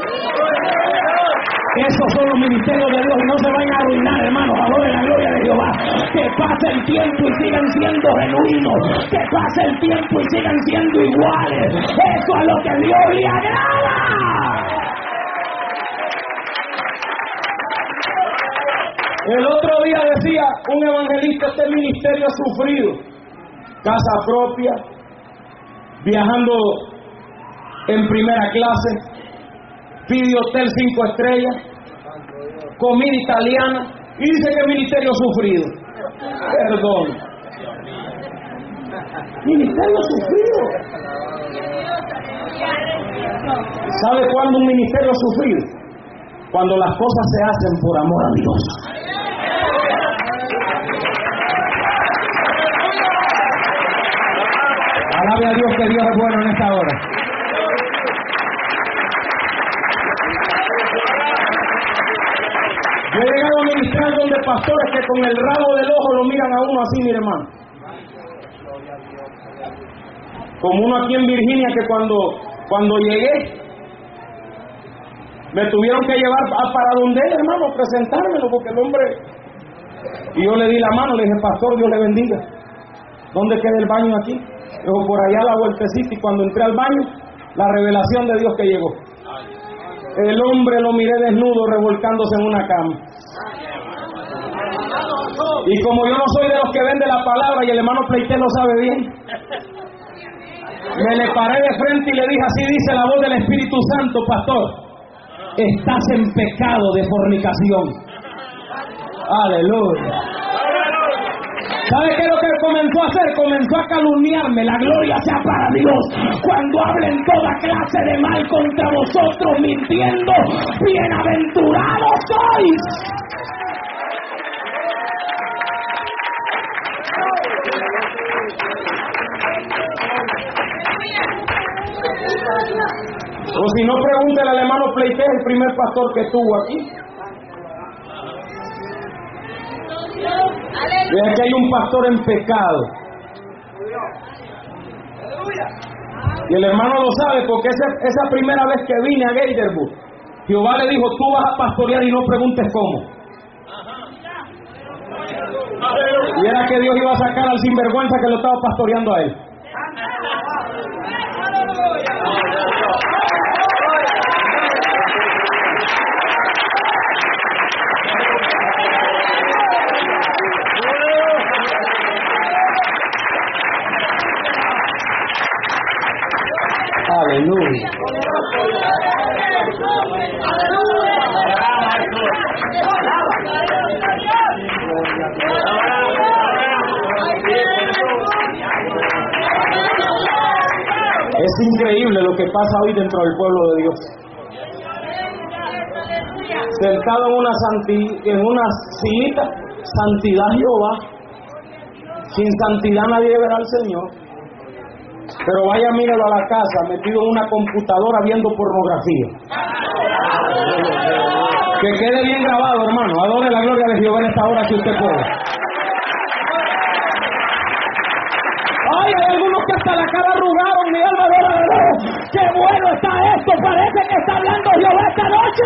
Esos son los ministerios de Dios y no se vayan a arruinar, hermanos. Adoren la gloria de Jehová. Que pase el tiempo y sigan siendo genuinos. Que pase el tiempo y sigan siendo iguales. Eso es lo que Dios le agrada. El otro día decía un evangelista, este ministerio ha sufrido. Casa propia, viajando en primera clase, pide hotel 5 estrellas, comida italiana, y dice que el ministerio ha sufrido. Perdón. Ministerio sufrido. ¿Sabe cuándo un ministerio ha sufrido? Cuando las cosas se hacen por amor a Dios. Alabe a Dios, que Dios es bueno en esta hora. Yo he llegado a ministrar donde pastores que con el rabo del ojo lo miran a uno así, mi hermano. Como uno aquí en Virginia que cuando llegué me tuvieron que llevar para donde él, hermano, a presentármelo, porque el hombre... Y yo le di la mano, le dije, pastor, Dios le bendiga. ¿Dónde queda el baño aquí? Dijo, por allá a la vueltecita. Y cuando entré al baño, la revelación de Dios que llegó. El hombre lo miré desnudo revolcándose en una cama. Y como yo no soy de los que vende la palabra, y el hermano Pleité lo sabe bien, me le paré de frente y le dije, así dice la voz del Espíritu Santo, pastor, estás en pecado de fornicación. Aleluya. ¿Sabe qué es lo que comenzó a hacer? Comenzó a calumniarme. La gloria sea para Dios. Cuando hablen toda clase de mal contra vosotros mintiendo, bienaventurados sois. O si no, pregúntale al hermano Pleité, el primer pastor que estuvo aquí. Vea que hay un pastor en pecado. Y el hermano lo sabe porque esa primera vez que vine a Gathersburg, Jehová le dijo, tú vas a pastorear y no preguntes cómo. Y era que Dios iba a sacar al sinvergüenza que lo estaba pastoreando a él. Aleluya. Es increíble lo que pasa hoy dentro del pueblo de Dios. Sentado en una sillita, santidad Jehová. Sin santidad nadie verá al Señor. Pero vaya, míralo a la casa, metido en una computadora viendo pornografía. Que quede bien grabado, hermano. Adore la gloria de Jehová en esta hora si usted puede. Ay, hay algunos que hasta la cara arrugaron, mi alma adora de Dios. ¡Qué bueno está esto! Parece que está hablando Jehová esta noche.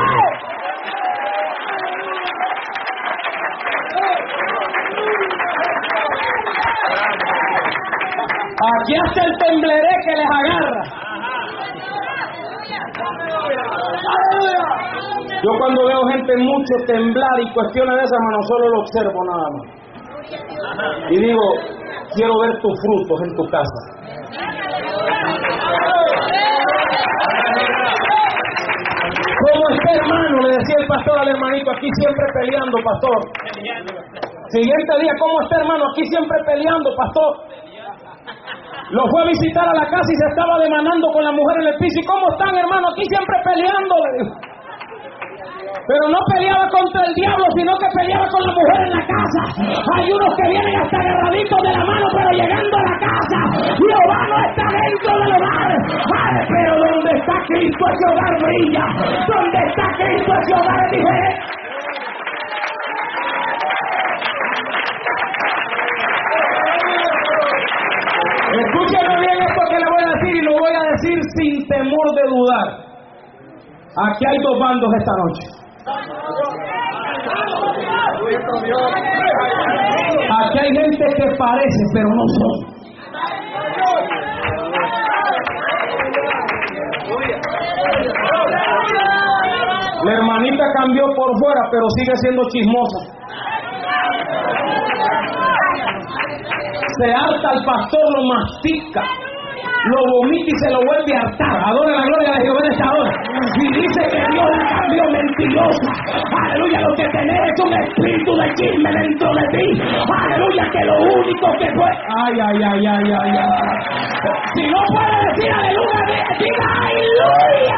Aquí hasta el tembleré que les agarra. Yo cuando veo gente mucho temblar y cuestiones de esas, hermano, solo lo observo nada más. Y digo, quiero ver tus frutos en tu casa. ¿Cómo está, hermano? Le decía el pastor al hermanito, aquí siempre peleando, pastor. Siguiente día, ¿cómo está, hermano? Aquí siempre peleando, pastor. Lo fue a visitar a la casa y se estaba demandando con la mujer en el piso. ¿Y cómo están, hermano? Aquí siempre peleando, le dijo. Pero no peleaba contra el diablo, sino que peleaba con la mujer en la casa. Hay unos que vienen hasta agarraditos de la mano, pero llegando a la casa, Jehová no está dentro del hogar. Ay, pero donde está Cristo ese hogar brilla. Donde está Cristo ese hogar es diferente. Escúcheme bien esto que le voy a decir y lo voy a decir sin temor de dudar. Aquí hay dos bandos esta noche. Aquí hay gente que parece, pero no son. La hermanita cambió por fuera, pero sigue siendo chismosa. Se harta al pastor, lo mastica, lo vomita y se lo vuelve a hartar. Adora la gloria de Jehová en esta hora. Y dice que Dios la cambió mentirosa. Aleluya, lo que tenés es un espíritu de chisme dentro de ti. Aleluya, que lo único que fue... Ay. Si no puede decir aleluya, diga aleluya.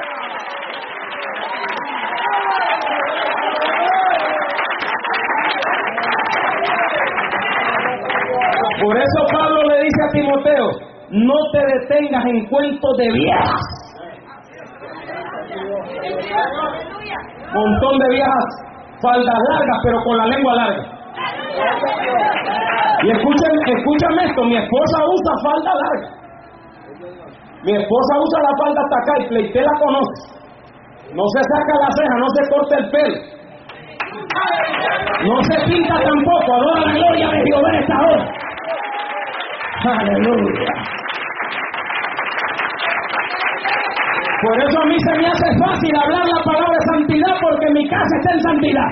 Por eso Pablo le dice a Timoteo, no te detengas en cuentos de viejas. Montón de viejas, faldas largas, pero con la lengua larga. Y escúchame esto, mi esposa usa falda larga. Mi esposa usa la falda hasta acá y Pleité la conoce. No se saca la ceja, no se corta el pelo. No se pinta tampoco, adora la gloria de Jehová en esta hora. Aleluya. Por eso a mí se me hace fácil hablar la palabra de santidad, porque mi casa está en santidad.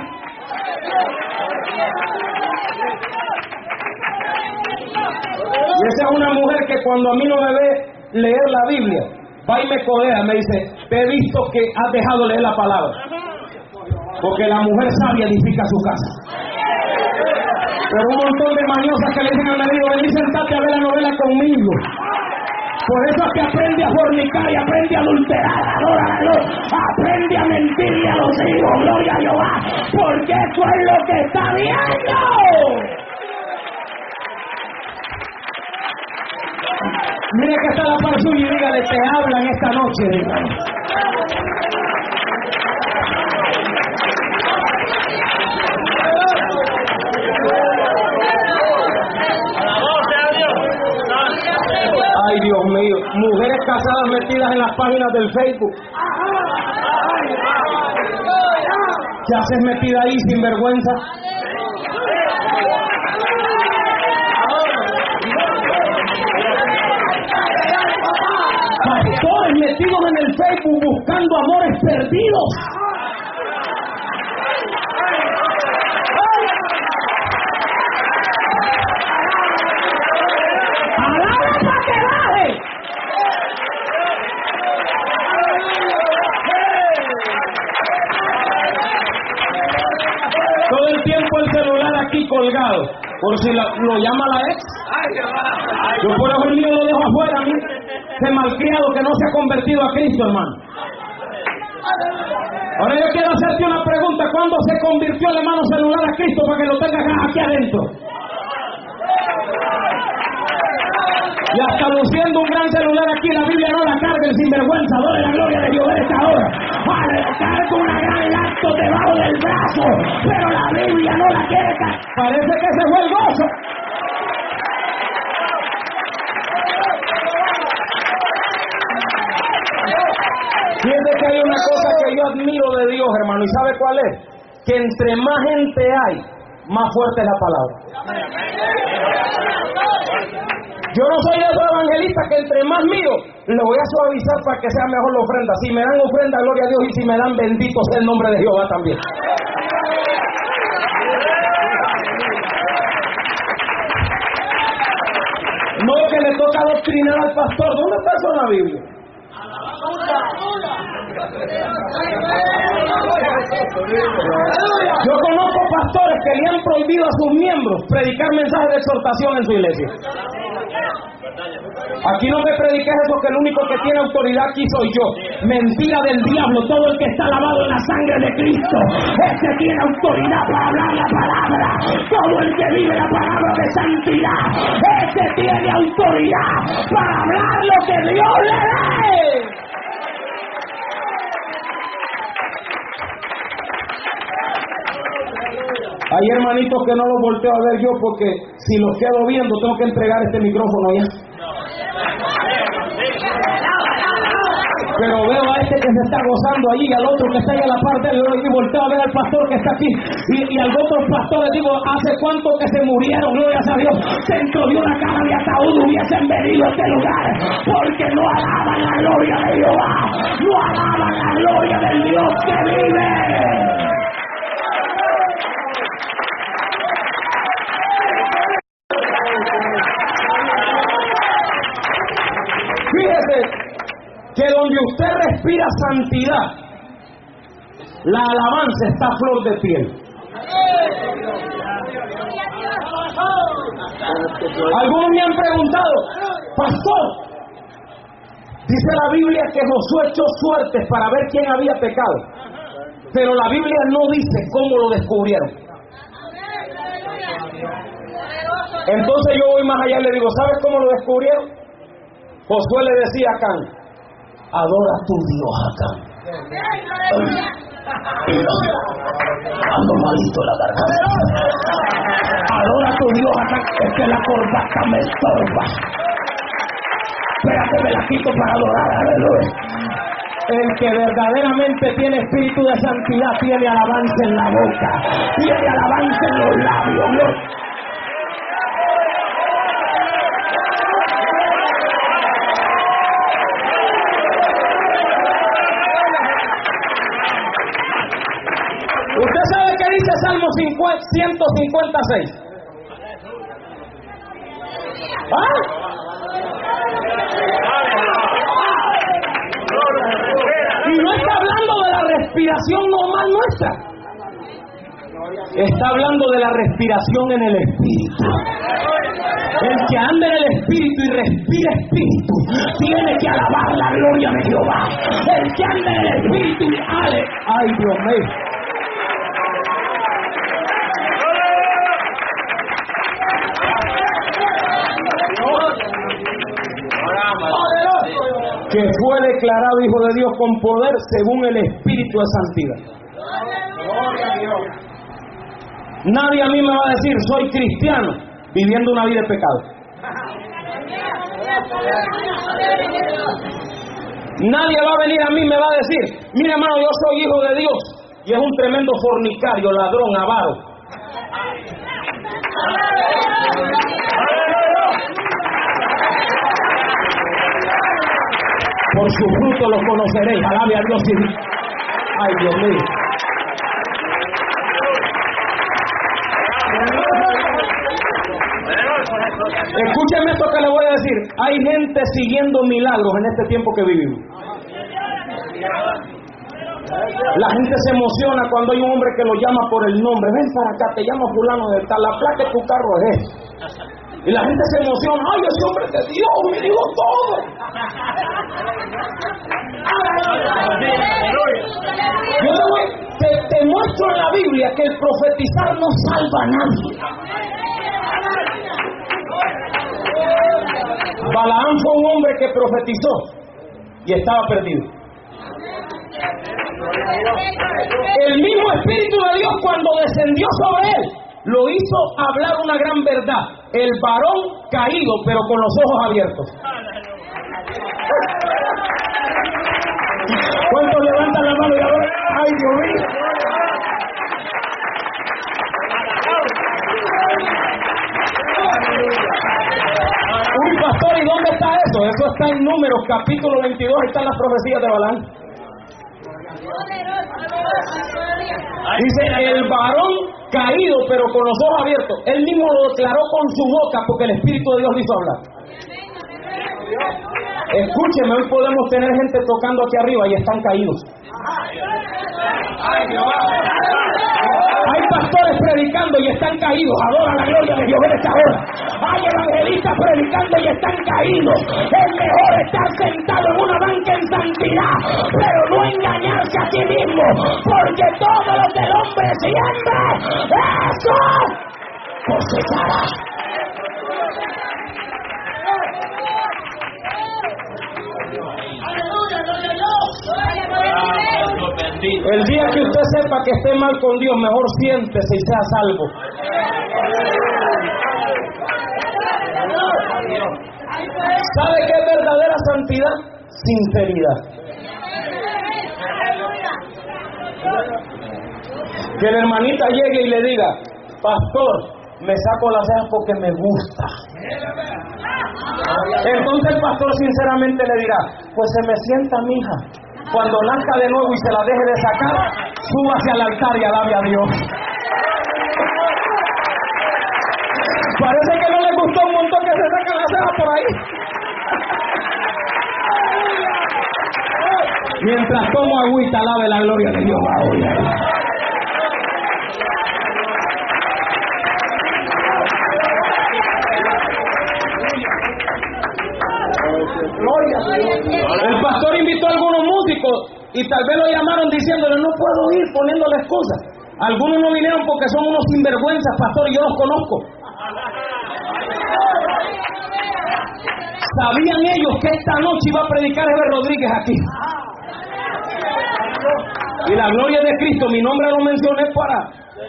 Y esa es una mujer que cuando a mí no me ve leer la Biblia, va y me codea, me dice, te he visto que has dejado leer la palabra. Porque la mujer sabia edifica su casa. Pero un montón de mañosas que le dicen al marido, vení, sentate a ver la novela conmigo. Por eso es que aprende a fornicar y aprende a adulterar, aprende a mentirle a los hijos, gloria a Jehová, porque eso es lo que está viendo. Mire que está la par suya y dígale, te hablan esta noche, dígale. Ay, Dios mío, mujeres casadas metidas en las páginas del Facebook. ¿Qué haces metida ahí sin vergüenza? Pastores metidos en el Facebook buscando amores perdidos. y colgado. Por si lo llama la ex. Yo por eso el mío lo dejo afuera, a mí. Ese malcriado que no se ha convertido a Cristo, hermano. Ahora yo quiero hacerte una pregunta. ¿Cuándo se convirtió el hermano celular a Cristo para que lo tengas aquí adentro? Y hasta luciendo un gran celular aquí, la Biblia no la carga el sinvergüenza. Dore la gloria de Dios esta hora. Carga una gran lacto debajo del brazo, pero la Biblia no la quiere cargar. Parece que se fue el gozo. Fíjate que hay una cosa que yo admiro de Dios, hermano, ¿y sabe cuál es? Que entre más gente hay, más fuerte es la palabra. Yo no soy de esos evangelistas que entre más mío, lo voy a suavizar para que sea mejor la ofrenda. Si me dan ofrenda, gloria a Dios, y si me dan, bendito sea el nombre de Jehová también. No que le toca adoctrinar al pastor. ¿Dónde está eso en la Biblia? Yo conozco pastores que le han prohibido a sus miembros predicar mensajes de exhortación en su iglesia. Aquí no me prediques eso, que el único que tiene autoridad aquí soy yo. Mentira del diablo. Todo el que está lavado en la sangre de Cristo, ese tiene autoridad para hablar la palabra. Todo el que vive la palabra de santidad, ese tiene autoridad para hablar lo que Dios le dé. Hay hermanitos que no los volteo a ver yo porque si los quedo viendo tengo que entregar este micrófono ya. Pero veo a este que se está gozando allí, al otro que está ahí a la parte, y volteo a ver al pastor que está aquí, y al otro pastor le digo, ¿hace cuánto que se murieron? Gloria a Dios, dentro de una cama de ataúd hubiesen venido a este lugar, porque no alaban la gloria de Jehová, no alaban la gloria del Dios que vive. Fíjese que donde usted respira santidad, la alabanza está a flor de piel. Algunos me han preguntado, pastor, dice la Biblia que Josué echó suertes para ver quién había pecado, pero la Biblia no dice cómo lo descubrieron. Entonces yo voy más allá y le digo, ¿sabes cómo lo descubrieron? Josué le decía a Acán, adora a tu Dios, Acán. Ando malito la garganta. Adora a tu Dios, Acán. Es que la corbata me estorba. Espérate, me la quito para adorar, aleluya. El que verdaderamente tiene espíritu de santidad tiene alabanza en la boca, tiene alabanza en los labios. ¿Usted sabe qué dice Salmo 156? ¿Ah? Y no está hablando de la respiración normal nuestra. Está hablando de la respiración en el Espíritu. El que anda en el Espíritu y respira Espíritu tiene que alabar la gloria de Jehová. El que anda en el Espíritu y ay Dios mío. Que fue declarado Hijo de Dios con poder según el Espíritu de santidad. Nadie a mí me va a decir soy cristiano viviendo una vida de pecado. Nadie va a venir a mí y me va a decir, mire hermano, yo soy hijo de Dios, y es un tremendo fornicario, ladrón, avaro. Por su fruto los conoceréis. Alabe a Dios. Ay, Dios mío. Escúcheme esto que le voy a decir. Hay gente siguiendo milagros en este tiempo que vivimos. La gente se emociona cuando hay un hombre que lo llama por el nombre. Ven para acá, te llamo fulano de tal, la placa de tu carro es esta. Y la gente se emociona. Ay, ese hombre de Dios me dijo todo. Yo te muestro en la Biblia que el profetizar no salva a nadie. Balaam fue un hombre que profetizó y estaba perdido. El mismo Espíritu de Dios, cuando descendió sobre él, lo hizo hablar una gran verdad. El varón caído, pero con los ojos abiertos. ¿Cuántos levantan la mano y ahora? ¡Ay, Dios mío! Uy, pastor, ¿y dónde está eso? Eso está en Números, capítulo 22, ahí están las profecías de Balaam. Dice, el varón caído, pero con los ojos abiertos. Él mismo lo declaró con su boca, porque el Espíritu de Dios le hizo hablar. Escúcheme, hoy podemos tener gente tocando aquí arriba y están caídos. Hay pastores predicando y están caídos. Adora la gloria de Dios en esta hora. Hay evangelistas predicando y están caídos. Es mejor estar sentado en una banca en santidad, pero no engañarse a sí mismo, porque todo lo que el hombre siembra, eso cosechará. El día que usted sepa que esté mal con Dios, mejor siéntese y sea salvo. ¿Sabe qué es verdadera santidad? Sinceridad. Que la hermanita llegue y le diga, pastor, me saco las cejas porque me gusta. Entonces el pastor sinceramente le dirá, pues se me sienta, mija. Cuando nazca de nuevo y se la deje de sacar, súbase al altar y alabe a Dios. Parece que no le gustó un montón que se sacan las cejas por ahí. Mientras tomo agüita, alabe la gloria de Dios. El pastor invitó a algunos músicos y tal vez lo llamaron diciéndole, no puedo ir, poniéndole excusas. Algunos no vinieron porque son unos sinvergüenzas, pastor, y yo los conozco. ¿Sabían ellos que esta noche iba a predicar Eber Rodríguez aquí? Y la gloria de Cristo, mi nombre lo mencioné para...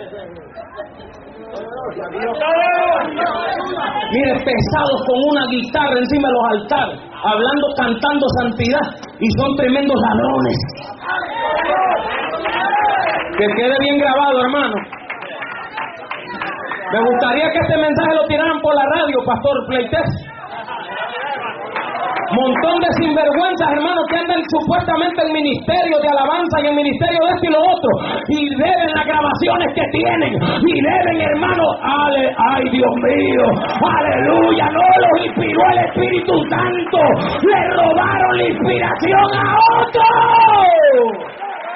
Mire, pesados con una guitarra encima de los altares, hablando, cantando santidad, y son tremendos ladrones. Que quede bien grabado, hermano. Me gustaría que este mensaje lo tiraran por la radio, pastor Pleites. Montón de sinvergüenzas, hermanos, que andan supuestamente en ministerio de alabanza y en ministerio de esto y lo otro, y deben las grabaciones que tienen, y deben, hermanos, ay Dios mío, aleluya, no los inspiró el Espíritu Santo, le robaron la inspiración a otros.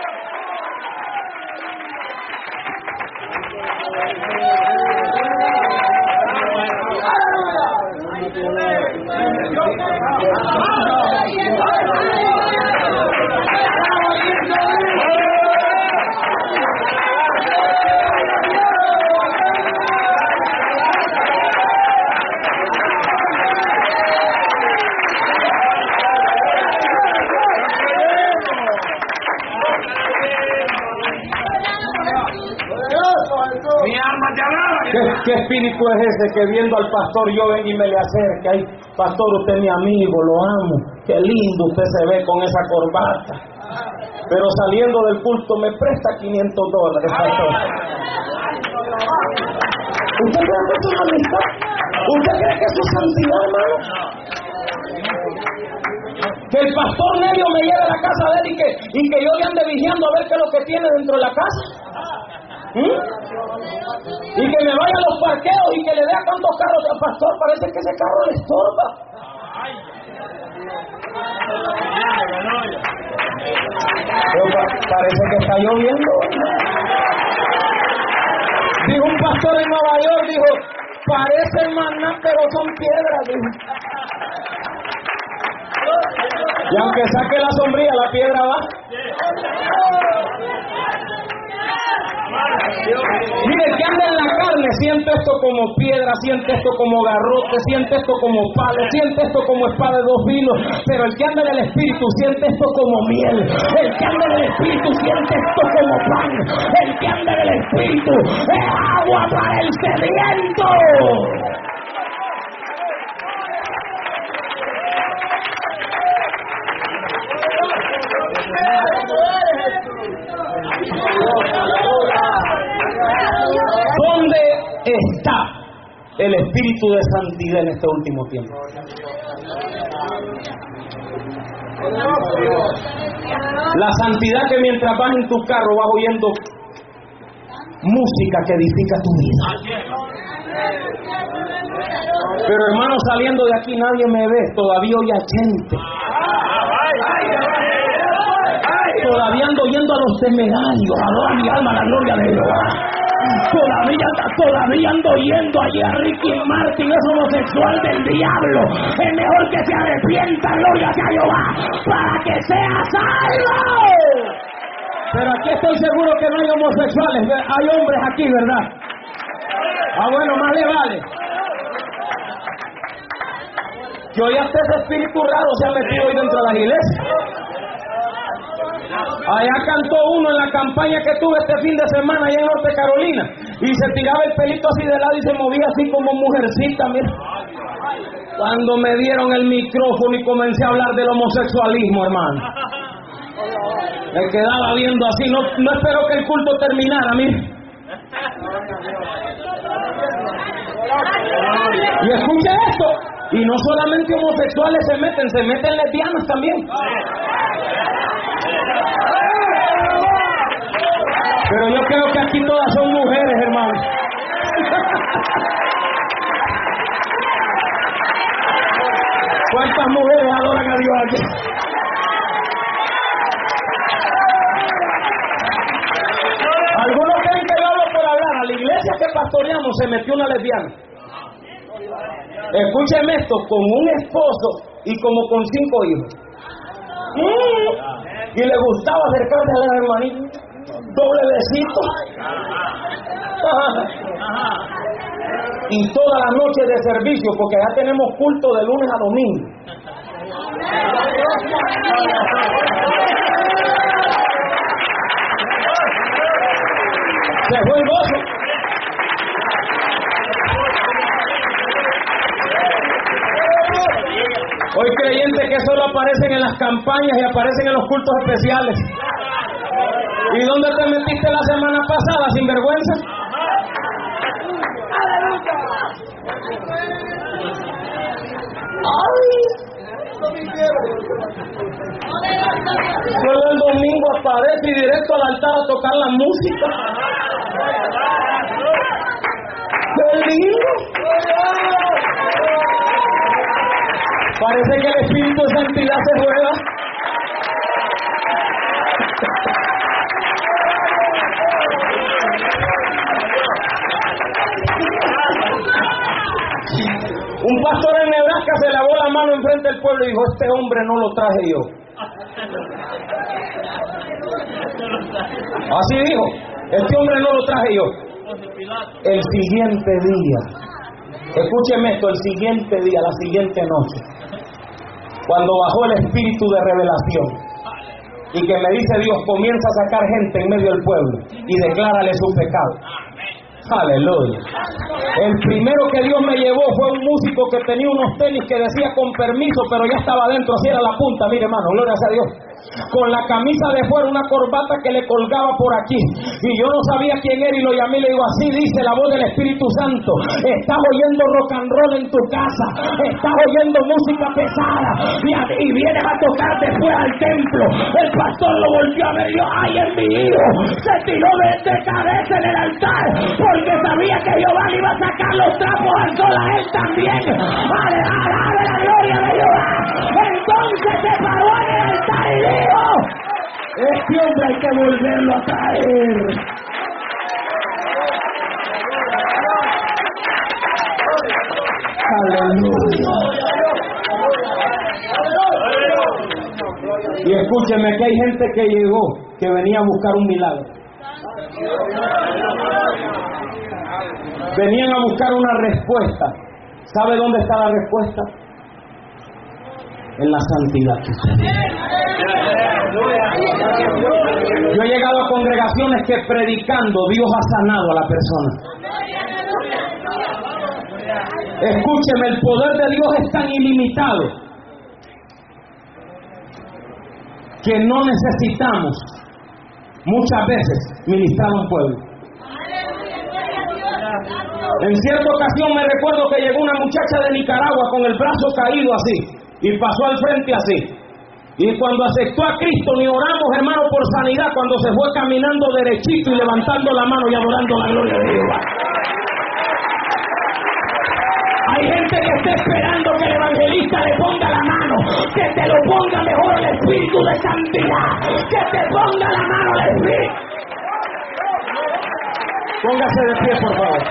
¿Qué espíritu es ese que viendo al pastor yo vengo y me le acerque? Ay, pastor, usted es mi amigo, lo amo, qué lindo usted se ve con esa corbata. Pero saliendo del culto me presta $500, pastor. ¿Usted cree que eso es amistad? ¿Usted cree que eso es santidad, hermano? Que el pastor Nelio me lleve a la casa de él y que yo le ande vigiando a ver qué es lo que tiene dentro de la casa. Y que me vaya a los parqueos y que le vea cuántos carros al pastor, parece que ese carro le estorba. Parece que está lloviendo. Dijo un pastor en Nueva York, dijo, parecen maná, pero son piedras, dijo. Y aunque saque la sombrilla, la piedra va. Mire, el que anda en la carne siente esto como piedra, siente esto como garrote, siente esto como palo, siente esto como espada de dos filos, pero el que anda en el espíritu siente esto como miel, el que anda en el espíritu siente esto como pan, el que anda en el espíritu es agua para el sediento. ¿Dónde está el espíritu de santidad en este último tiempo? La santidad que mientras vas en tu carro vas oyendo música que edifica tu vida. Pero hermano, saliendo de aquí nadie me ve, todavía oye a gente. Todavía ando oyendo a los temerarios, adora mi alma la gloria de Dios. Todavía ando oyendo allí a Ricky Martin, es homosexual del diablo. Es mejor que se arrepienta, gloria sea Jehová, para que sea salvo. Pero aquí estoy seguro que no hay homosexuales, hay hombres aquí, ¿verdad? Bueno, más le vale. Que hoy hasta ese espíritu raro se ha metido hoy dentro de las iglesias. Allá cantó uno en la campaña que tuve este fin de semana allá en Norte Carolina y se tiraba el pelito así de lado y se movía así como mujercita, mira. Cuando me dieron el micrófono y comencé a hablar del homosexualismo, hermano, me quedaba viendo así, no espero que el culto terminara, mira. Y escuche esto, y no solamente homosexuales se meten lesbianas también. Pero yo creo que aquí todas son mujeres, hermano. ¿Cuántas mujeres adoran a Dios aquí? Algunos creen que yo hablo por hablar. A la iglesia que pastoreamos se metió una lesbiana. Escúcheme esto, con un esposo y como con 5 hijos. Y le gustaba acercarse a la hermanita, doble besito. Y toda la noche de servicio, porque ya tenemos culto de lunes a domingo. Se fue el gozo. Hoy creyentes que solo aparecen en las campañas y aparecen en los cultos especiales. ¿Y dónde te metiste la semana pasada, sin vergüenza? Solo el domingo aparece y directo al altar a tocar la música. ¡Qué lindo! Parece que el espíritu de santidad se juega. Un pastor en Nebraska se lavó la mano enfrente del pueblo y dijo: este hombre no lo traje yo. Así dijo: este hombre no lo traje yo. El siguiente día, escúcheme esto, el siguiente día, la siguiente noche, cuando bajó el espíritu de revelación y que me dice Dios: comienza a sacar gente en medio del pueblo y declárale su pecado. Aleluya. El primero que Dios me llevó fue un músico que tenía unos tenis que decía con permiso, pero ya estaba adentro, así era la punta, mire hermano, gloria a Dios. Con la camisa de fuera, una corbata que le colgaba por aquí, y yo no sabía quién era y lo llamé y le digo: así dice la voz del Espíritu Santo, estás oyendo rock and roll en tu casa, estás oyendo música pesada y vienes a tocar después al templo. El pastor lo volvió a ver y yo: ay, es mi hijo, se tiró de cabeza en el altar porque sabía que Jehová le iba a sacar los trapos al sol a él también. Alabe la gloria de Jehová. Entonces se paró en el altar y dijo: este hombre hay que volverlo a traer. Aleluya. Y escúcheme que hay gente que llegó, que venía a buscar un milagro. Venían a buscar una respuesta. ¿Sabe dónde está la respuesta? En la santidad. Yo he llegado a congregaciones que predicando Dios ha sanado a la persona. Escúcheme, el poder de Dios es tan ilimitado que no necesitamos muchas veces ministrar a un pueblo. En cierta ocasión me recuerdo que llegó una muchacha de Nicaragua con el brazo caído así y pasó al frente así. Y cuando aceptó a Cristo, ni oramos, hermano, por sanidad, cuando se fue caminando derechito y levantando la mano y adorando la gloria de Jehová. Hay gente que está esperando que el evangelista le ponga la mano, que te lo ponga mejor el Espíritu de Santidad, que te ponga la mano el Espíritu. Póngase de pie, por favor.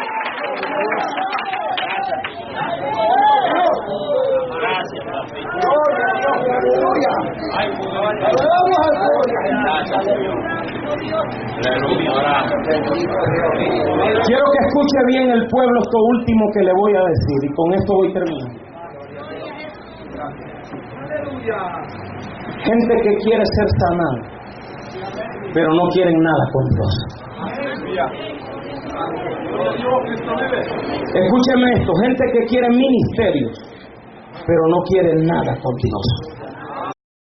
Quiero que escuche bien el pueblo esto último que le voy a decir, y con esto voy terminando. Gente que quiere ser sanada, pero no quieren nada con Dios. Escúcheme esto, gente que quiere ministerios, pero no quieren nada con Dios.